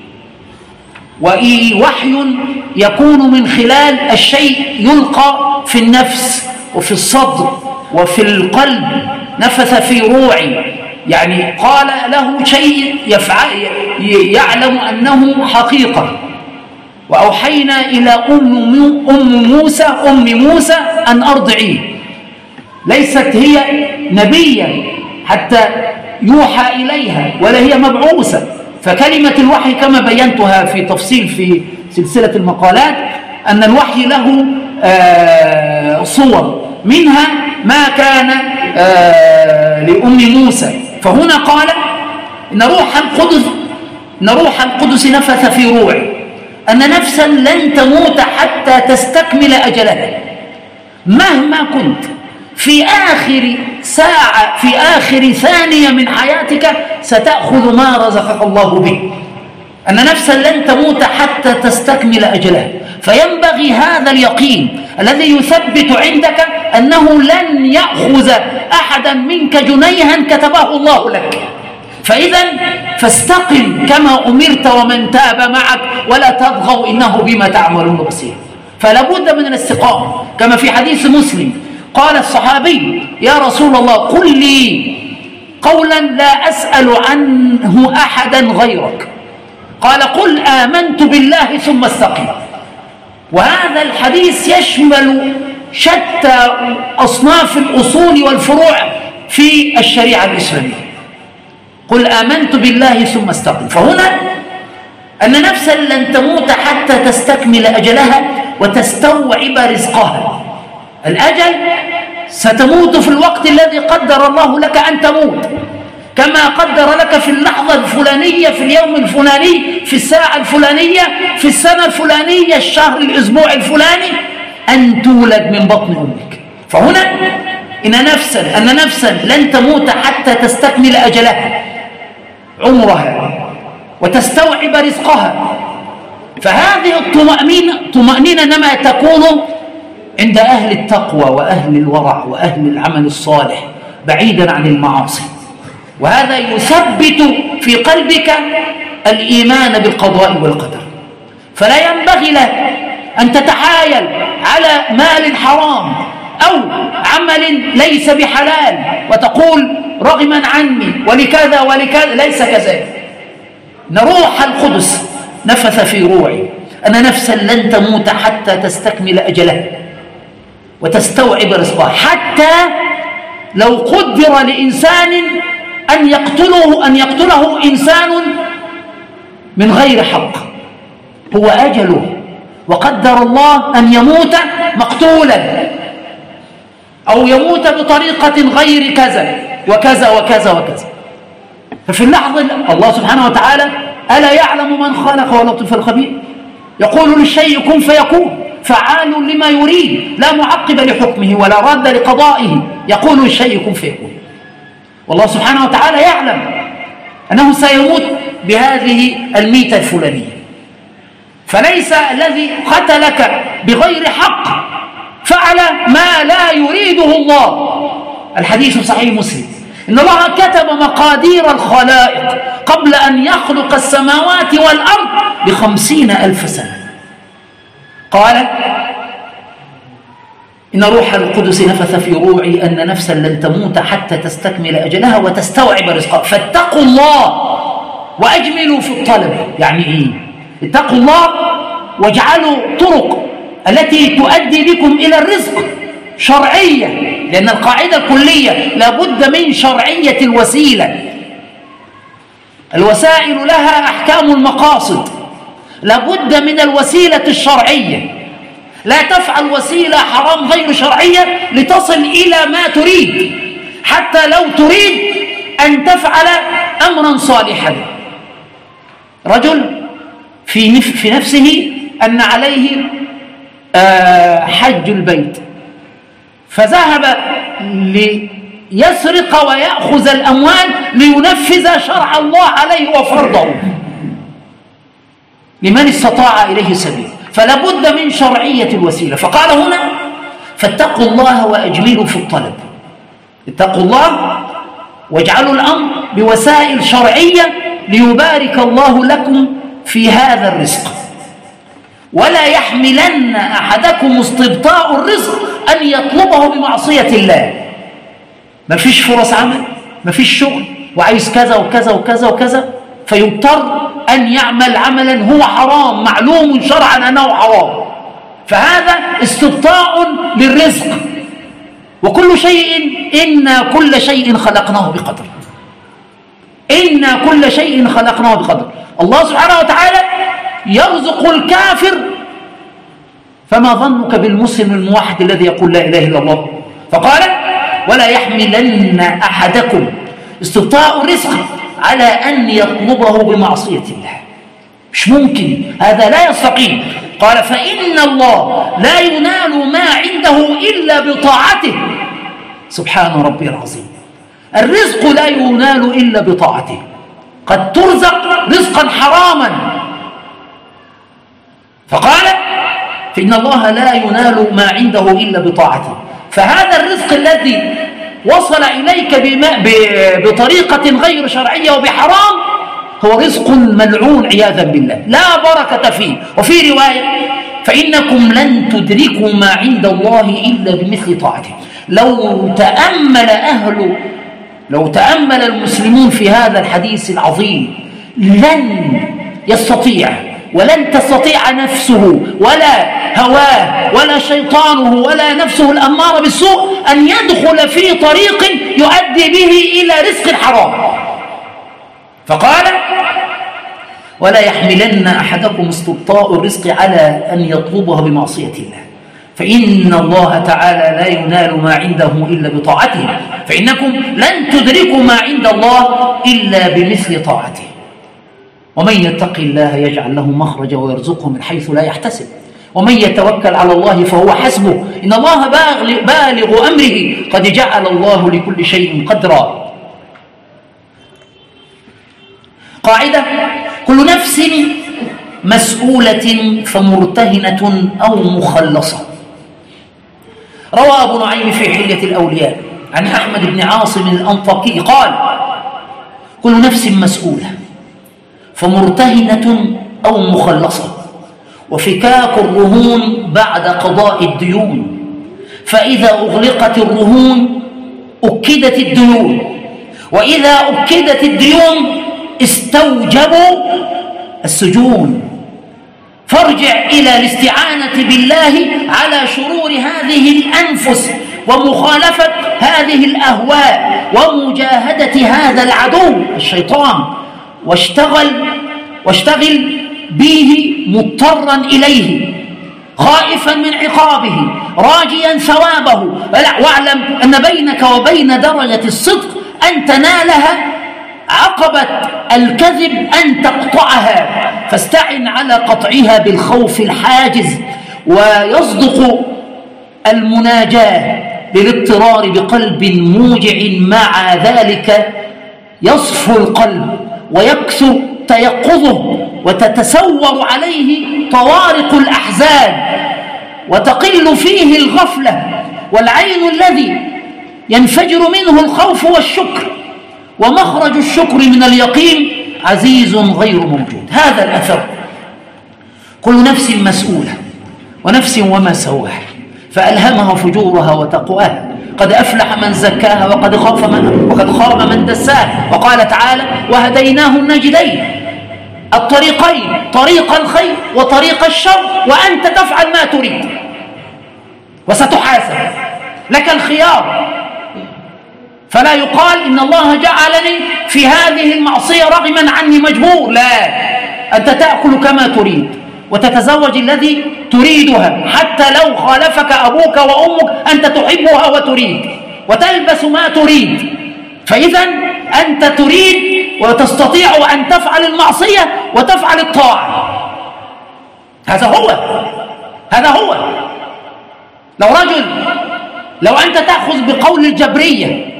ووحي يكون من خلال الشيء يلقى في النفس وفي الصدر وفي القلب. نفث في روعي يعني قال له شيء يفعل يعلم أنه حقيقة. وأوحينا إلى أم, أم موسى أم موسى أن أرضعيه. ليست هي نبيا حتى يوحى إليها ولا هي مبعوثة. فكلمة الوحي كما بينتها في تفصيل في سلسلة المقالات أن الوحي له آه صور، منها ما كان آه لأم موسى. فهنا قال إن روح القدس إن روح القدس نفث في روعي أن نفسا لن تموت حتى تستكمل أجلها. مهما كنت في آخر ساعة في آخر ثانية من حياتك ستأخذ ما رزقك الله به. أن نفسا لن تموت حتى تستكمل أجلها. فينبغي هذا اليقين الذي يثبت عندك أنه لن يأخذ أحدا منك جنيها كتبه الله لك، فإذا فاستقم كما أمرت ومن تاب معك ولا تطغوا إنه بما تعملون بصير. فلا بد من الاستقامة، كما في حديث مسلم قال الصحابي: يا رسول الله قل لي قولا لا أسأل عنه أحدا غيرك. قال: قل آمنت بالله ثم استقم. وهذا الحديث يشمل شتى أصناف الأصول والفروع في الشريعة الإسلامية. قل آمنت بالله ثم استقم. فهنا أن نفسا لن تموت حتى تستكمل أجلها وتستوعب رزقها. الأجل ستموت في الوقت الذي قدر الله لك أن تموت، كما قدر لك في اللحظة الفلانية، في اليوم الفلاني، في الساعة الفلانية، في السنة الفلانية، الشهر، الأسبوع الفلاني، أن تولد من بطن أمك. فهنا إن نفسا أن نفسا لن تموت حتى تستكمل أجلها، عمرها، وتستوعب رزقها. فهذه الطمأنينة طمأنينة إنما تكون عند أهل التقوى وأهل الورع وأهل العمل الصالح بعيدا عن المعاصي، وهذا يثبت في قلبك الإيمان بالقضاء والقدر. فلا ينبغي لك أن تتحايل على مال حرام أو عمل ليس بحلال وتقول رغما عني ولكذا ولكذا، ليس كذلك. إن روح القدس نفث في روعي أن نفسا لن تموت حتى تستكمل أجلها وتستوعب رزقها، حتى لو قدر لإنسان أن يقتله أن يقتله إنسان من غير حق، هو أجله وقدر الله أن يموت مقتولا أو يموت بطريقة غير كذا وكذا وكذا وكذا. ففي اللحظة الله سبحانه وتعالى ألا يعلم من خلق ولطف الخبير، يقول للشيء كن فيكون، فعال لما يريد، لا معقب لحكمه ولا راد لقضائه، يقول للشيء كن فيكون. والله سبحانه وتعالى يعلم أنه سيموت بهذه الميتة الفلانية. فليس الذي قتلك بغير حق فعل ما لا يريده الله. الحديث صحيح مسلم: إن الله كتب مقادير الخلائق قبل أن يخلق السماوات والأرض بخمسين ألف سنة. قال: إن روح القدس نفث في روعي أن نفسا لن تموت حتى تستكمل أجلها وتستوعب رزقها، فاتقوا الله وأجملوا في الطلب. يعني إيه؟ اتقوا الله واجعلوا طرق التي تؤدي بكم إلى الرزق شرعية، لأن القاعدة الكلية لابد من شرعية الوسيلة. الوسائل لها أحكام المقاصد، لابد من الوسيلة الشرعية. لا تفعل وسيلة حرام غير شرعية لتصل إلى ما تريد، حتى لو تريد أن تفعل أمرا صالحا. رجل في في نفسه أن عليه حج البيت، فذهب ليسرق ويأخذ الأموال لينفذ شرع الله عليه وفرضه لمن استطاع إليه سبيل. فلا بد من شرعية الوسيلة. فقال هنا: فاتقوا الله وأجملوا في الطلب. اتقوا الله واجعلوا الأمر بوسائل شرعية ليبارك الله لكم في هذا الرزق. ولا يحملن أحدكم استبطاء الرزق أن يطلبه بمعصية الله. ما فيش فرص عمل، ما فيش شغل، وعايز كذا وكذا وكذا وكذا، فيضطر أن يعمل عملا هو حرام معلوم شرعا أنه حرام، فهذا استبطاء للرزق. وكل شيء إنا كل شيء خلقناه بقدر، إنا كل شيء خلقناه بقدر. الله سبحانه وتعالى يرزق الكافر، فما ظنك بالمسلم الموحد الذي يقول لا إله إلا الله؟ فقال: ولا يحملن أحدكم استبطاء الرزق على أن يطلبه بمعصية الله. مش ممكن، هذا لا يستقيم. قال: فإن الله لا ينال ما عنده إلا بطاعته. سبحان ربي العظيم. الرزق لا ينال إلا بطاعته. قد ترزق رزقا حراما، فقال: فإن الله لا ينال ما عنده إلا بطاعته. فهذا الرزق الذي وصل إليك بطريقة غير شرعية وبحرام هو رزق ملعون عياذا بالله لا بركة فيه. وفي رواية فإنكم لن تدركوا ما عند الله إلا بمثل طاعته. لو تأمل أهل لو تأمل المسلمون في هذا الحديث العظيم لن يستطيع ولن تستطيع نفسه ولا هواه ولا شيطانه ولا نفسه الأمارة بالسوء أن يدخل في طريق يؤدي به إلى رزق حرام. فقال ولا يحملن أحدكم استبطاء الرزق على أن يطلبها بمعصية الله فإن الله تعالى لا ينال ما عنده إلا بطاعته فإنكم لن تدركوا ما عند الله إلا بمثل طاعته. ومن يتق الله يجعل له مخرجا ويرزقه من حيث لا يحتسب ومن يتوكل على الله فهو حسبه إن الله بالغ أمره قد جعل الله لكل شيء قدرا. قاعدة كل نفس مسؤولة فمرتهنة أو مخلصة. روى أبو نعيم في حلية الأولياء عن أحمد بن عاصم الأنطاكي قال كل نفس مسؤولة فمرتهنة أو مخلصة وفكاك الرهون بعد قضاء الديون فإذا أغلقت الرهون أكدت الديون وإذا أكدت الديون استوجبوا السجون. فارجع إلى الاستعانة بالله على شرور هذه الأنفس ومخالفة هذه الأهواء ومجاهدة هذا العدو الشيطان واشتغل واشتغل به مضطرا إليه خائفا من عقابه راجيا ثوابه. واعلم أن بينك وبين درجة الصدق أن تنالها عقبة الكذب أن تقطعها فاستعن على قطعها بالخوف الحاجز ويصدق المناجاة للاضطرار بقلب موجع مع ذلك يصفو القلب ويكثر تيقظه وتتسور عليه طوارق الأحزان وتقل فيه الغفلة والعين الذي ينفجر منه الخوف والشكر ومخرج الشكر من اليقين عزيز غير موجود. هذا الأثر كل نفس مسؤولة ونفس وما سواها فألهمها فجورها وتقواها قد أفلح من زكاها وقد خاف من, وقد خاب من دساها. وقال تعالى وهديناه النجدين الطريقين طريق الخير وطريق الشر وأنت تفعل ما تريد وستحاسب لك الخيار. فلا يقال إن الله جعلني في هذه المعصية رغما عني مجبور، لا، أنت تأكل كما تريد وتتزوج الذي تريدها حتى لو خالفك أبوك وأمك أنت تحبها وتريد وتلبس ما تريد. فإذا أنت تريد وتستطيع أن تفعل المعصية وتفعل الطاعة. هذا هو هذا هو لو رجل لو أنت تأخذ بقول الجبرية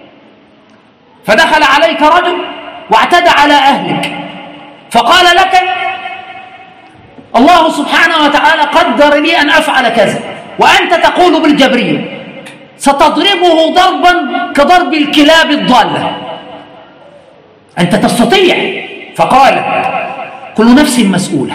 فدخل عليك رجل واعتدى على أهلك فقال لك الله سبحانه وتعالى قدر لي أن أفعل كذا وأنت تقول بالجبرية ستضربه ضربا كضرب الكلاب الضالة. أنت تستطيع. فقال كل نفس مسؤولة.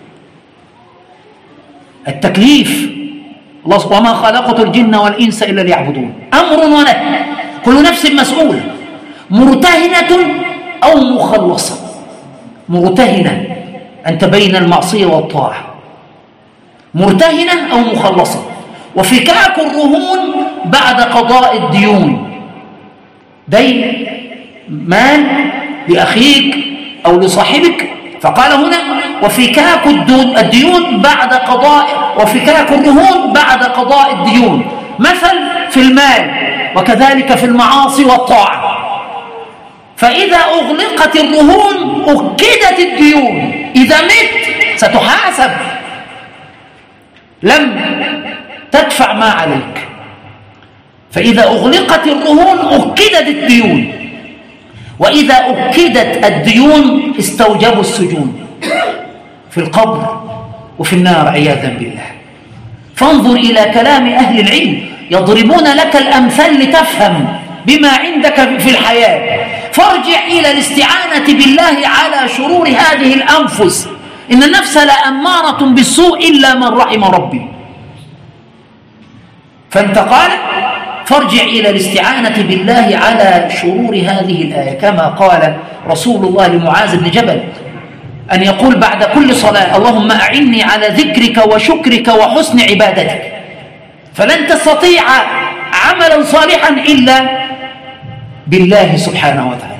التكليف الله وما خلقت الجن والإنس إلا ليعبدون أمر ونهي. كل نفس مسؤولة مرتهنة أو مخلصة. مرتهنة أنت بين المعصية والطاعة، مرتهنة أو مخلصة. وفكاك الرهون بعد قضاء الديون، دين مال لأخيك أو لصاحبك، فقال هنا وفكاك الديون بعد قضاء وفكاك الرهون بعد قضاء الديون، مثل في المال وكذلك في المعاصي والطاعة. فإذا أغلقت الرهون أكدت الديون، إذا مت ستحاسب، لم تدفع ما عليك. فإذا أغلقت الرهون أكدت الديون، وإذا أكدت الديون استوجبوا السجون في القبر وفي النار عياذا بالله. فانظر إلى كلام أهل العلم يضربون لك الأمثال لتفهم بما عندك في الحياة. فارجع إلى الاستعانة بالله على شرور هذه الأنفس. إن النفس لأمارة بالسوء إلا من رحم ربي. فأنت قال فارجع إلى الاستعانة بالله على شرور هذه الآية، كما قال رسول الله لمعاذ بن جبل أن يقول بعد كل صلاة: اللهم أعني على ذكرك وشكرك وحسن عبادتك. فلن تستطيع عملا صالحا إلا بالله سبحانه وتعالى.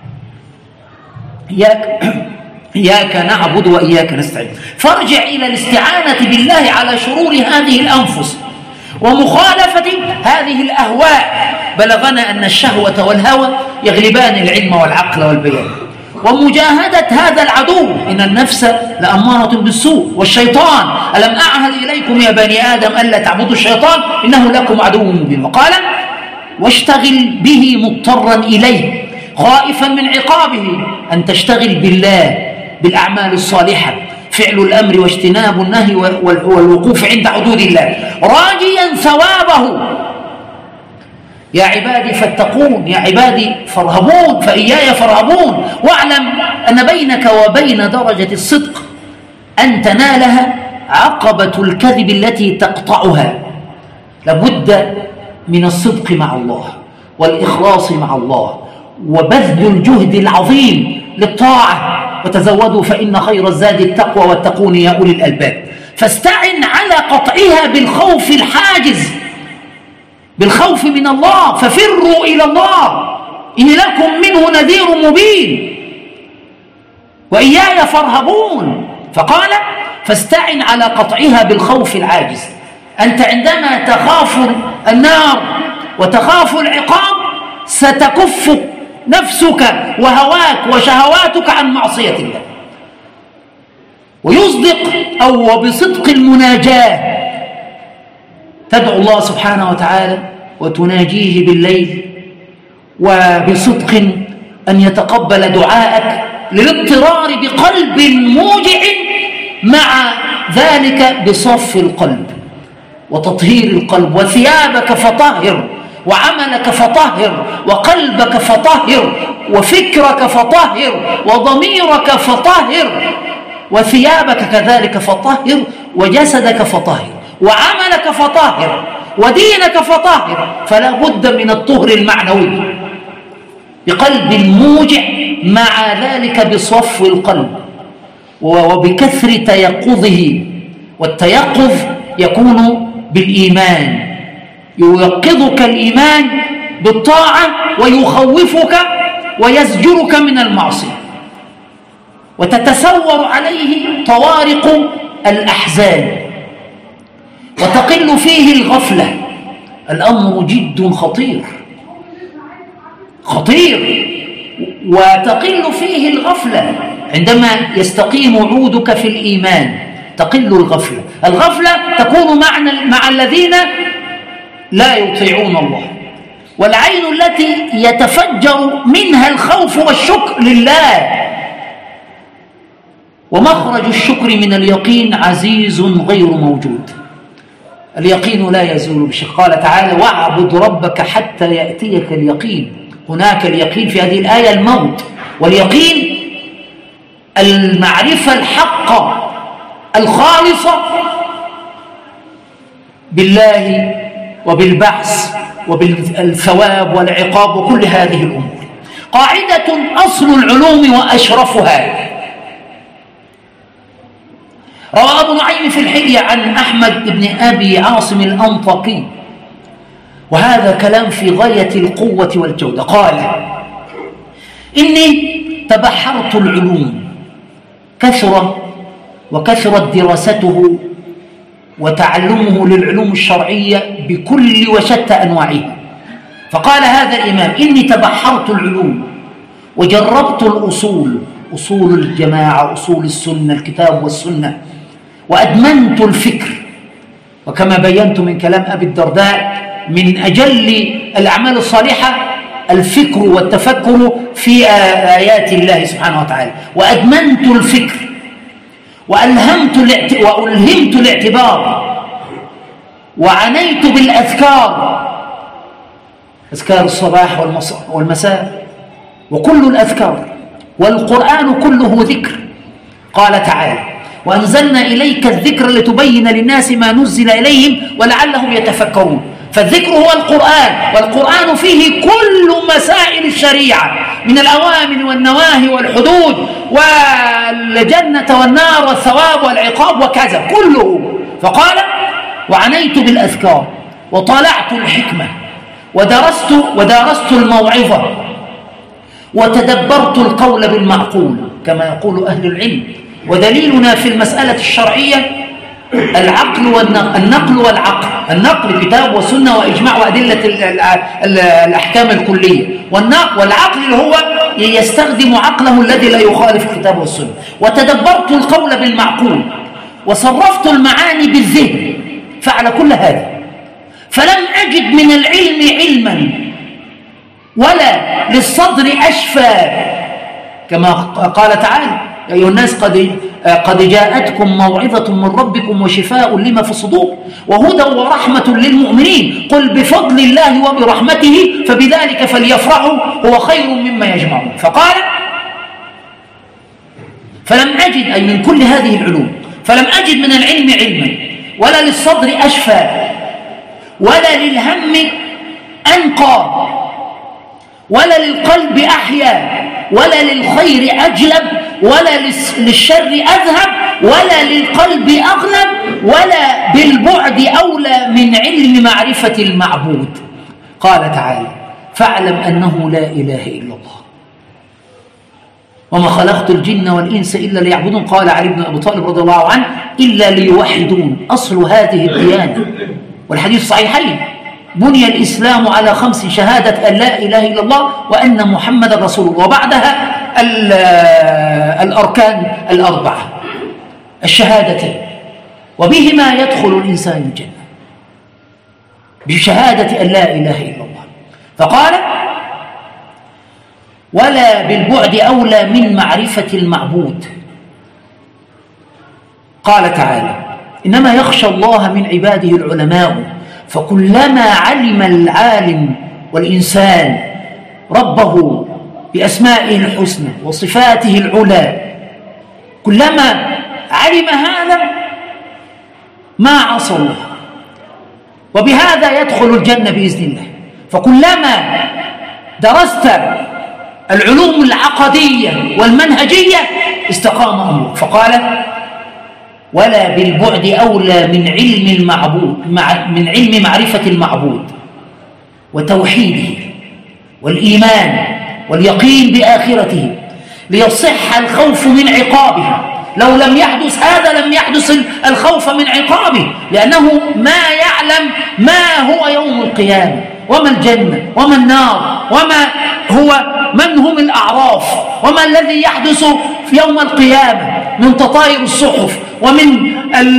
إياك إياك نعبد وإياك نستعين. فارجع إلى الاستعانة بالله على شرور هذه الأنفس ومخالفة هذه الأهواء. بلغنا أن الشهوة والهوى يغلبان العلم والعقل والبيان. ومجاهدة هذا العدو، إن النفس لأمارة بالسوء والشيطان. ألم أعهد إليكم يا بني آدم ألا تعبدوا الشيطان إنه لكم عدو مبين. وقال: واشتغل به مضطرا إليه خائفا من عقابه. أن تشتغل بالله بالأعمال الصالحة، فعل الأمر واجتناب النهي والوقوف عند حدود الله، راجيا ثوابه. يا عبادي فاتقون، يا عبادي فارهبون، فإياي فارهبون. واعلم أن بينك وبين درجة الصدق أن تنالها عقبة الكذب التي تقطعها. لابد من الصدق مع الله والإخلاص مع الله وبذل الجهد العظيم للطاعة. وتزودوا فإن خير الزاد التقوى واتقون يا أولي الألباب. فاستعن على قطعها بالخوف الحاجز، بالخوف من الله. ففروا إلى الله إن لكم منه نذير مبين وإياي فارهبون. فقال: فاستعن على قطعها بالخوف العاجز. أنت عندما تخاف النار وتخاف العقاب ستكف نفسك وهواك وشهواتك عن معصية الله. ويصدق أو وبصدق المناجاة تدعو الله سبحانه وتعالى وتناجيه بالليل، وبصدق أن يتقبل دعاءك للاضطرار بقلب موجع، مع ذلك بصف القلب وتطهير القلب. وثيابك فطهر، وعملك فطهر، وقلبك فطهر، وفكرك فطهر، وضميرك فطهر، وثيابك كذلك فطهر، وجسدك فطهر، وعملك فطهر، ودينك فطهر. فلا بد من الطهر المعنوي بقلب موجع، مع ذلك بصف القلب وبكثر تيقظه. والتيقظ يكون بالإيمان، ييقظك الإيمان بالطاعة ويخوفك ويزجرك من المعصية. وتتسور عليه طوارق الأحزان وتقل فيه الغفلة. الأمر جد خطير خطير وتقل فيه الغفلة. عندما يستقيم عودك في الإيمان تقل الغفلة. الغفلة تكون مع الذين لا يطيعون الله. والعين التي يتفجر منها الخوف والشكر لله. ومخرج الشكر من اليقين عزيز غير موجود. اليقين لا يزول بشك. قال تعالى: واعبد ربك حتى يأتيك اليقين. هناك اليقين في هذه الآية الموت، واليقين المعرفة الحقة الخالصة بالله وبالبعث وبالثواب والعقاب وكل هذه الأمور. قاعدة أصل العلوم وأشرفها. روى أبو نعيم في الحلية عن أحمد بن أبي عاصم الأنطاكي، وهذا كلام في غاية القوة والجودة. قال: إني تبحرت العلوم، كثر وكثرت دراسته وتعلمه للعلوم الشرعية بكل وشتى أنواعها. فقال هذا الإمام: إني تبحرت العلوم وجربت الأصول، أصول الجماعة، أصول السنة، الكتاب والسنة، وأدمنت الفكر. وكما بينت من كلام أبي الدرداء، من أجل الأعمال الصالحة الفكر والتفكر في آيات الله سبحانه وتعالى. وأدمنت الفكر وألهمت وألهمت الاعتبار وعنيت بالأذكار، أذكار الصباح والمساء وكل الأذكار، والقرآن كله ذكر. قال تعالى: وأنزلنا إليك الذكر لتبين للناس ما نزل إليهم ولعلهم يتفكرون. فالذكر هو القرآن، والقرآن فيه كل مسائل الشريعة من الأوامر والنواهي والحدود والجنة والنار والثواب والعقاب وكذا كله. فقال: وعنيت بالأذكار وطالعت الحكمة ودرست, ودرست الموعظة وتدبرت القول بالمعقول كما يقول أهل العلم. ودليلنا في المسألة الشرعية العقل والنقل والعقل. النقل كتاب وسنة وإجماع وأدلة الأحكام الكلية، والعقل اللي هو يستخدم عقله الذي لا يخالف الكتاب والسنة. وتدبرت القول بالمعقول وصرفت المعاني بالذهن. فعل كل هذا فلم أجد من العلم علما ولا للصدر أشفى، كما قال تعالى: يا أيها الناس قد قد جاءتكم موعظة من ربكم وشفاء لما في الصدور وهدى ورحمة للمؤمنين قل بفضل الله وبرحمته فبذلك فليفرحوا هو خير مما يجمعون. فقال: فلم أجد، أي من كل هذه العلوم فلم أجد من العلم علما ولا للصدر أشفى ولا للهم أنقى ولا للقلب أحيا ولا للخير أجلب ولا للشر أذهب ولا للقلب أغلب ولا بالبعد أولى من علم معرفة المعبود. قال تعالى: فاعلم أنه لا إله إلا الله وما خلقت الجن والإنس إلا ليعبدون. قال علي بن أبي طالب رضي الله عنه: إلا ليوحدون. أصل هذه الديانة، والحديث صحيحين: بني الإسلام على خمس: شهادة أن لا إله إلا الله وأن محمد رسول الله، وبعدها الأركان الأربعة الشهادتين، وبهما يدخل الإنسان الجنة، بشهادة أن لا إله إلا الله. فقال: ولا بالبعد أولى من معرفة المعبود. قال تعالى: إنما يخشى الله من عباده العلماء. فكلما علم العالم والإنسان ربه بأسمائه الحسنى وصفاته العلى، كلما علم هذا ما عصى الله، وبهذا يدخل الجنة بإذن الله. فكلما درست العلوم العقدية والمنهجية استقام أمرك. فقال: ولا بالبعد أولى من علم المعبود من علم معرفة المعبود وتوحيده والإيمان واليقين بآخرته ليصح الخوف من عقابه. لو لم يحدث هذا لم يحدث الخوف من عقابه، لأنه ما يعلم ما هو يوم القيامة وما الجنة وما النار وما هو من هم الأعراف وما الذي يحدث في يوم القيامة من تطاير الصحف ومن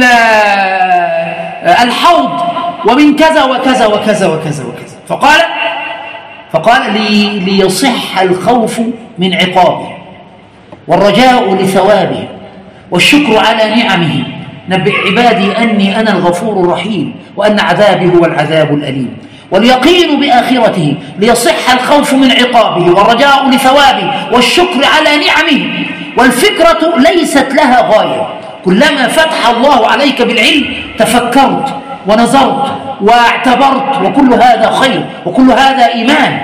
الحوض ومن كذا وكذا وكذا وكذا وكذا. فقال فقال لي ليصح الخوف من عقابه والرجاء لثوابه والشكر على نعمه. نبئ عبادي أني أنا الغفور الرحيم وأن عذابي هو العذاب الأليم. واليقين بآخرته ليصح الخوف من عقابه والرجاء لثوابه والشكر على نعمه. والفكرة ليست لها غاية، كلما فتح الله عليك بالعلم تفكرت ونظرت واعتبرت، وكل هذا خير وكل هذا إيمان.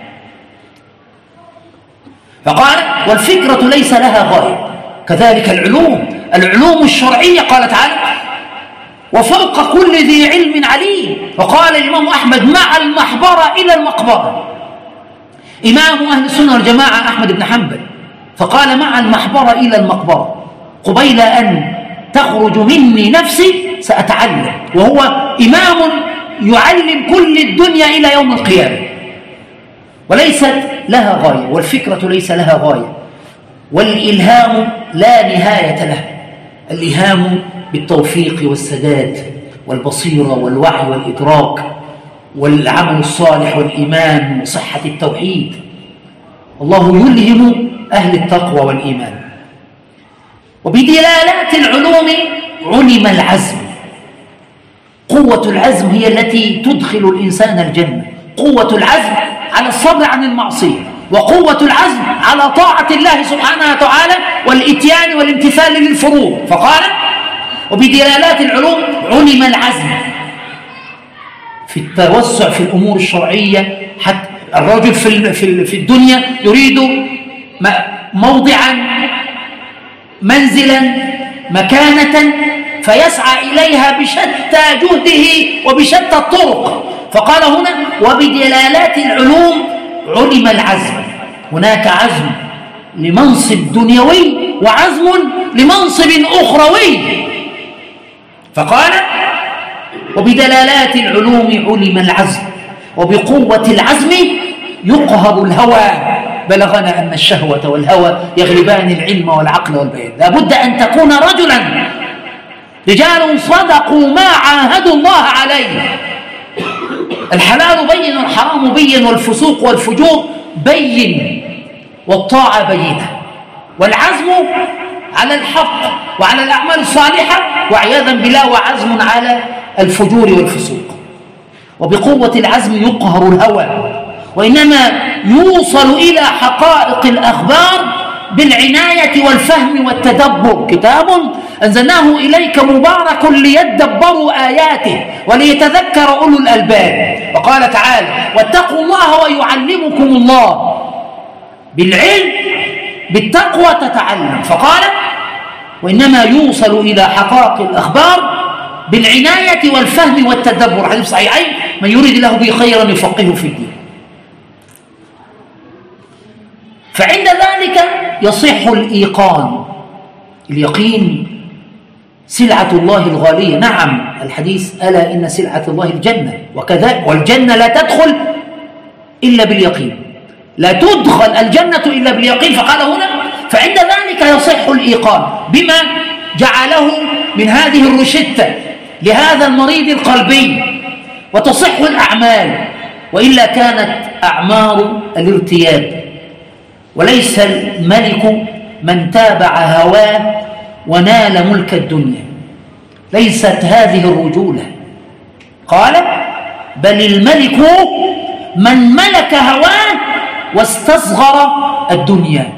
فقال: والفكرة ليس لها غاية. كذلك العلوم العلوم الشرعية قال تعالى: وفوق كل ذي علم عليم. وقال الإمام أحمد: مع المحبرة إلى المقبرة. إمام أهل السنة والجماعة أحمد بن حنبل، فقال: مع المحبرة إلى المقبرة، قبيل أن تخرج مني نفسي سأتعلم. وهو إمام يعلم كل الدنيا إلى يوم القيامة، وليست لها غاية، والفكرة ليس لها غاية، والإلهام لا نهاية له. الإلهام بالتوفيق والسداد والبصيرة والوعي والإدراك والعمل الصالح والإيمان وصحة التوحيد. الله يلهم أهل التقوى والإيمان. وبدلالات العلوم علم العزم. قوة العزم هي التي تدخل الإنسان الجنة. قوة العزم على الصبر عن المعصية، وقوة العزم على طاعة الله سبحانه وتعالى والإتيان والامتثال للفروض. فقال وبدلالات العلوم علم العزم في التوسع في الأمور الشرعية. حتى الرجل في في الدنيا يريد موضعا، منزلا، مكانة، فيسعى إليها بشتى جهده وبشتى الطرق. فقال هنا وبدلالات العلوم علم العزم. هناك عزم لمنصب دنيوي وعزم لمنصب أخروي. فقال وبدلالات العلوم علم العزم، وبقوة العزم يقهر الهوى. بلغنا أن الشهوة والهوى يغلبان العلم والعقل والبيان. لابد أن تكون رجلا، رجال صدقوا ما عاهدوا الله عليه. الحلال بين والحرام بين والفسوق والفجور بين والطاعة بينة، والعزم على الحق وعلى الأعمال الصالحة، وعياذا بالله وعزم على الفجور والفسوق. وبقوة العزم يقهر الهوى، وإنما يوصل إلى حقائق الأخبار بالعناية والفهم والتدبر. كتاب أنزلناه إليك مبارك ليدبروا آياته وليتذكر أولو الألباب. وقال تعالى واتقوا الله ويعلمكم الله. بالعلم بالتقوى تتعلم. فقال وإنما يوصل إلى حقائق الأخبار بالعناية والفهم والتدبر. حديث صحيحين من يريد الله به خيرا يفقهه في الدين. فعند ذلك يصح الإيقان. اليقين سلعة الله الغالية. نعم الحديث ألا إن سلعة الله الجنة، وكذا والجنة لا تدخل إلا باليقين، لا تدخل الجنة إلا باليقين. فقال هنا فعند ذلك يصح الإيقان بما جعله من هذه الروشتة لهذا المريض القلبي، وتصح الأعمال، وإلا كانت أعمار الارتياد. وليس الملك من تابع هواه ونال ملك الدنيا، ليست هذه الرجولة. قال بل الملك من ملك هواه واستصغر الدنيا.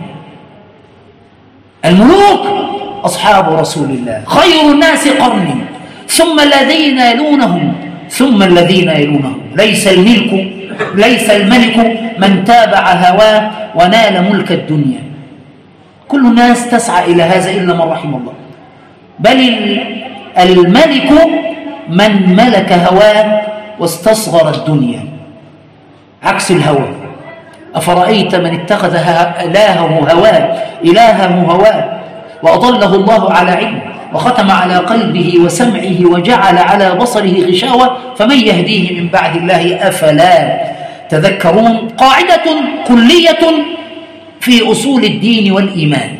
الملوك أصحاب رسول الله، خير الناس قرني ثم الذين يلونهم ثم الذين يلونهم. ليس الملك ليس الملك من تابع هواه ونال ملك الدنيا. كل الناس تسعى إلى هذا إلا من رحم الله. بل الملك من ملك هواه واستصغر الدنيا، عكس الهوى. أفرأيت من اتخذ إلهه هواه إلهه هواه وأضله الله على علم وختم على قلبه وسمعه وجعل على بصره غشاوة فمن يهديه من بعد الله أفلا تذكرون. قاعدة كلية في أصول الدين والإيمان.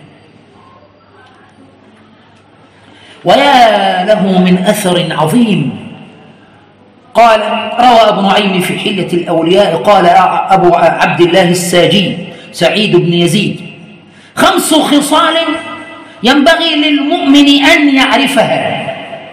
ويا له من أثر عظيم. قال روى أبو نعيم في حلية الأولياء قال أبو عبد الله الساجي سعيد بن يزيد خمس خصال ينبغي للمؤمن أن يعرفها.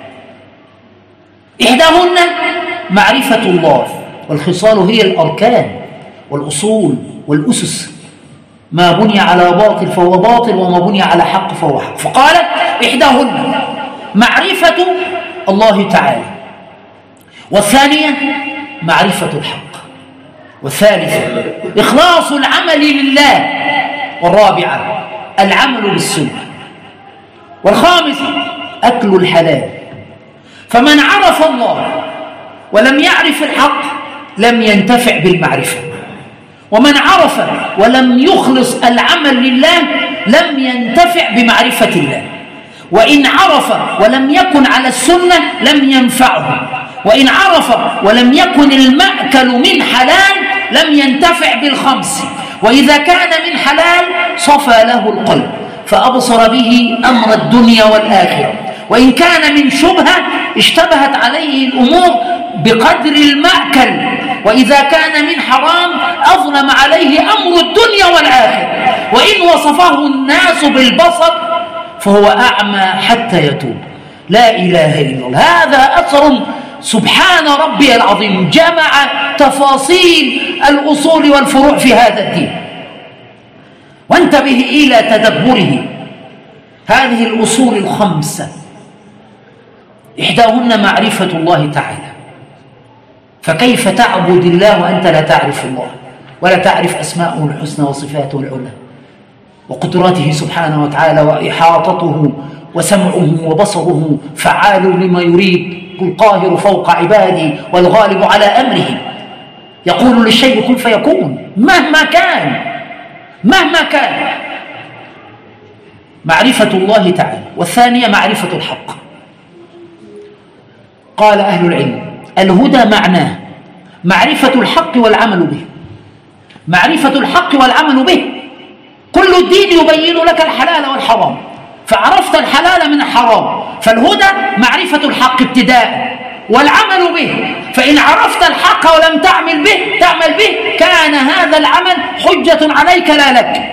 إحداهن معرفة الله، والخصال هي الأركان والأصول والأسس. ما بني على باطل فهو باطل، وما بني على حق فهو حق. فقال إحداهن معرفة الله تعالى، والثانية معرفة الحق، والثالثة إخلاص العمل لله، والرابعة العمل بالسنة، والخامسة أكل الحلال. فمن عرف الله ولم يعرف الحق لم ينتفع بالمعرفة، ومن عرف ولم يخلص العمل لله لم ينتفع بمعرفة الله. وإن عرف ولم يكن على السنة لم ينفعه، وإن عرف ولم يكن المأكل من حلال لم ينتفع بالخمس. وإذا كان من حلال صفى له القلب فأبصر به أمر الدنيا والآخرة، وإن كان من شبهة اشتبهت عليه الأمور بقدر المأكل، وإذا كان من حرام أظلم عليه أمر الدنيا والآخرة. وإن وصفه الناس بالبصر فهو أعمى حتى يتوب. لا إله إلا الله. هذا أثر سبحان ربي العظيم جمع تفاصيل الأصول والفروع في هذا الدين. وانتبه إلى تدبره هذه الأصول الخمسة، إحداهن معرفة الله تعالى. فكيف تعبد الله وأنت لا تعرف الله ولا تعرف أسماءه الحسنى وصفاته العلى وقدراته سبحانه وتعالى وإحاطته وسمعه وبصره فعال لما يريد، القاهر فوق عباده والغالب على أمره، يقول للشيء كن فيكون مهما كان مهما كان. معرفة الله تعالى. والثانية معرفة الحق. قال أهل العلم الهدى معناه معرفة الحق والعمل به. معرفة الحق والعمل به، كل الدين يبين لك الحلال والحرام، فعرفت الحلال من الحرام، فالهدى معرفة الحق ابتداء والعمل به. فإن عرفت الحق ولم تعمل به تعمل به كان هذا العمل حجة عليك لا لك.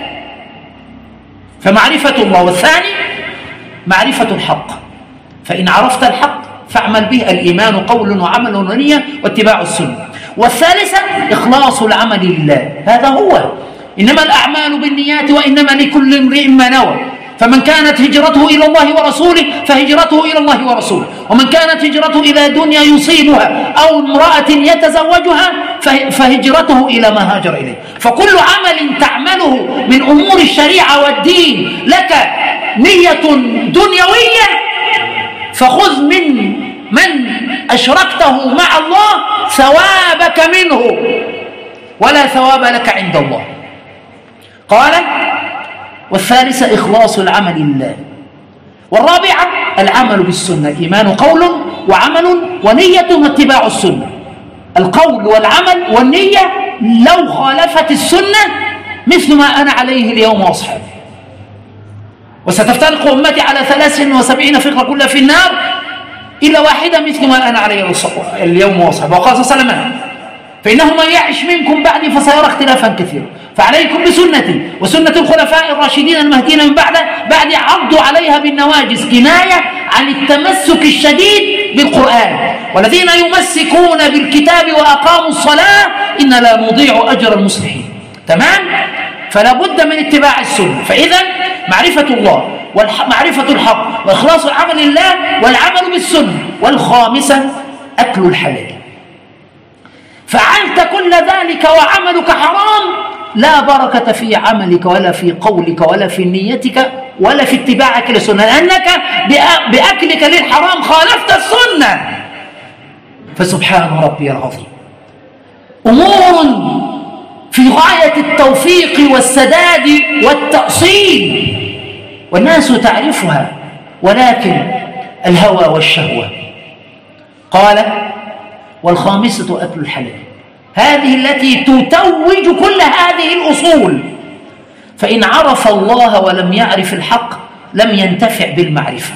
فمعرفة الله. والثاني معرفة الحق، فإن عرفت الحق فاعمل به، الإيمان قول وعمل ونية واتباع السنة. والثالثة إخلاص العمل لله، هذا هو إنما الأعمال بالنيات وإنما لكل امرئ ما نوى. فمن كانت هجرته إلى الله ورسوله فهجرته إلى الله ورسوله، ومن كانت هجرته إلى دنيا يصيبها أو امرأة يتزوجها فهجرته إلى ما هاجر إليه. فكل عمل تعمله من أمور الشريعة والدين لك نية دنيوية فخذ من من أشركته مع الله ثوابك منه ولا ثواب لك عند الله. قال والثالثة إخلاص العمل لله. والرابعة العمل بالسنة، الإيمان قول وعمل ونية واتباع السنة. القول والعمل والنية لو خالفت السنة مثل ما أنا عليه اليوم وأصحابي. وستفترق أمتي على ثلاث وسبعين فرقة كلها في النار إلا واحدة مثل ما أنا عليه اليوم وأصحابي. وقال صلى الله عليه وسلم فإنه من يعش منكم بعدي فسيرى اختلافا كثيرا، فعليكم بسنتي وسنة الخلفاء الراشدين المهديين من بعد بعد عضوا عليها بالنواجذ، كناية عن التمسك الشديد بالقرآن. والذين يمسكون بالكتاب وأقاموا الصلاة إن لا نضيع أجر المصلحين. تمام؟ فلا بد من اتباع السنة. فإذا معرفة الله ومعرفة الحق وإخلاص العمل لله والعمل بالسنة. والخامسة أكل الحلال. فعلت كل ذلك وعملك حرام لا بركة في عملك ولا في قولك ولا في نيتك ولا في اتباعك للسنة، لأنك بأكلك للحرام خالفت السنة. فسبحان ربي العظيم. أمور في غاية التوفيق والسداد والتأصيل والناس تعرفها، ولكن الهوى والشهوة. قال والخامسة أكل الحلال، هذه التي تتوج كل هذه الأصول. فإن عرف الله ولم يعرف الحق لم ينتفع بالمعرفة.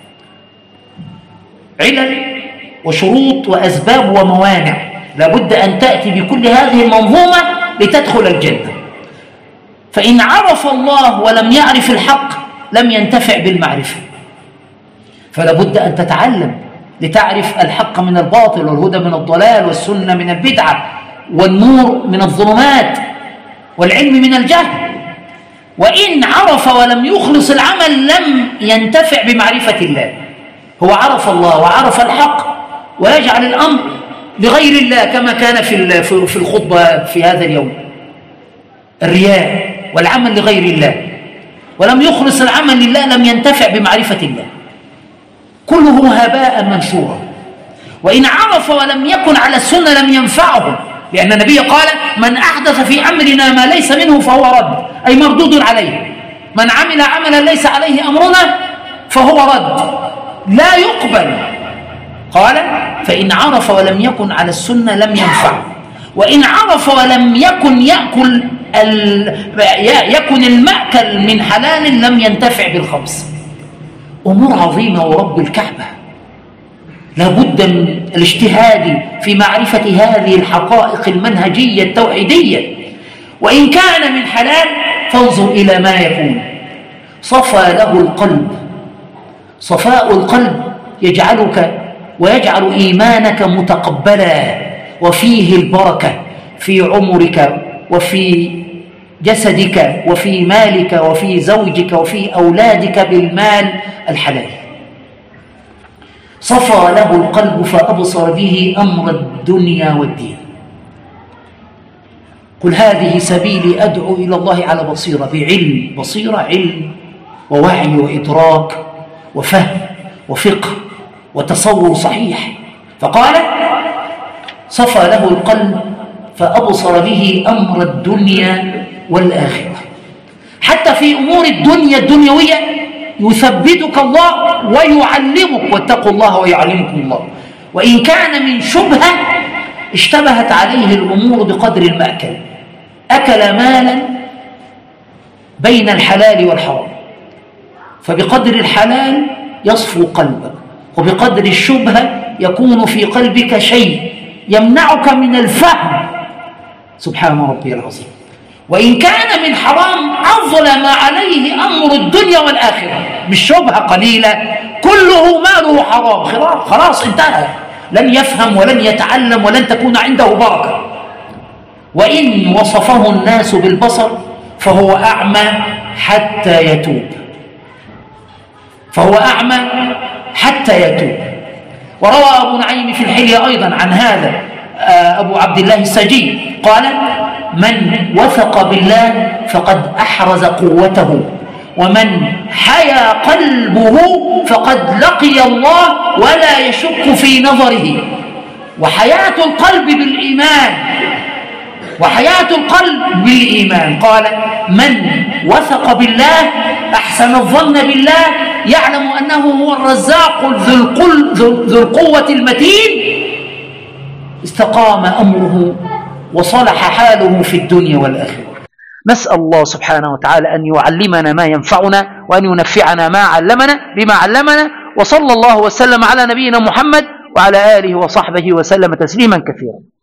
علل وشروط وأسباب وموانع، لابد أن تأتي بكل هذه المنظومة لتدخل الجنة. فإن عرف الله ولم يعرف الحق لم ينتفع بالمعرفة. فلابد أن تتعلم لتعرف الحق من الباطل والهدى من الضلال والسنة من البدعة والنور من الظلمات والعلم من الجهل. وإن عرف ولم يخلص العمل لم ينتفع بمعرفة الله. هو عرف الله وعرف الحق ويجعل الأمر لغير الله كما كان في في الخطبة في هذا اليوم، الرياء والعمل لغير الله، ولم يخلص العمل لله لم ينتفع بمعرفة الله، كله هباء منثورا. وإن عرف ولم يكن على السنة لم ينفعه، لأن النبي قال من أحدث في أمرنا ما ليس منه فهو رد، أي مردود عليه. من عمل عملا ليس عليه أمرنا فهو رد لا يقبل. قال فإن عرف ولم يكن على السنة لم ينفعه. وإن عرف ولم يكن يأكل يكن المأكل من حلال لم ينتفع بالخمس. أمور عظيمة ورب الكعبة. لابد من الاجتهاد في معرفة هذه الحقائق المنهجية التوحيدية. وإن كان من حلال فانظر إلى ما يكون. صفى له القلب. صفاء القلب يجعلك ويجعل إيمانك متقبلا وفيه البركة في عمرك وفي جسدك وفي مالك وفي زوجك وفي أولادك بالمال الحلال. صفى له القلب فأبصر به أمر الدنيا والدين. قل هذه سبيلي أدعو إلى الله على بصيرة، بعلم، بصيرة علم ووعي وإدراك وفهم وفقه وتصور صحيح. فقال صفى له القلب فأبصر به أمر الدنيا والآخرة. حتى في أمور الدنيا الدنيوية يثبتك الله ويعلمك، واتقوا الله ويعلمكم الله. وإن كان من شبهة اشتبهت عليه الأمور بقدر المأكل، أكل مالا بين الحلال والحرام، فبقدر الحلال يصفو قلبك، وبقدر الشبهة يكون في قلبك شيء يمنعك من الفهم. سبحان ربي العظيم. وإن كان من حرام أظلم عليه أمر الدنيا والآخرة، مش شبهة قليلة، كله ماله حرام، خلاص انتهى، لن يفهم ولن يتعلم ولن تكون عنده بركة. وإن وصفه الناس بالبصر فهو أعمى حتى يتوب، فهو أعمى حتى يتوب. وروى أبو نعيم في الحلية أيضا عن هذا أبو عبد الله السجي قال: من وثق بالله فقد أحرز قوته، ومن حيا قلبه فقد لقي الله ولا يشك في نظره. وحياة القلب بالإيمان، وحياة القلب بالإيمان. قال: من وثق بالله أحسن الظن بالله يعلم أنه هو الرزاق ذو القوة المتين، استقام أمره وصلح حاله في الدنيا والآخرة. نسأل الله سبحانه وتعالى أن يعلمنا ما ينفعنا وأن ينفعنا ما علمنا بما علمنا. وصلى الله وسلم على نبينا محمد وعلى آله وصحبه وسلم تسليما كثيرا.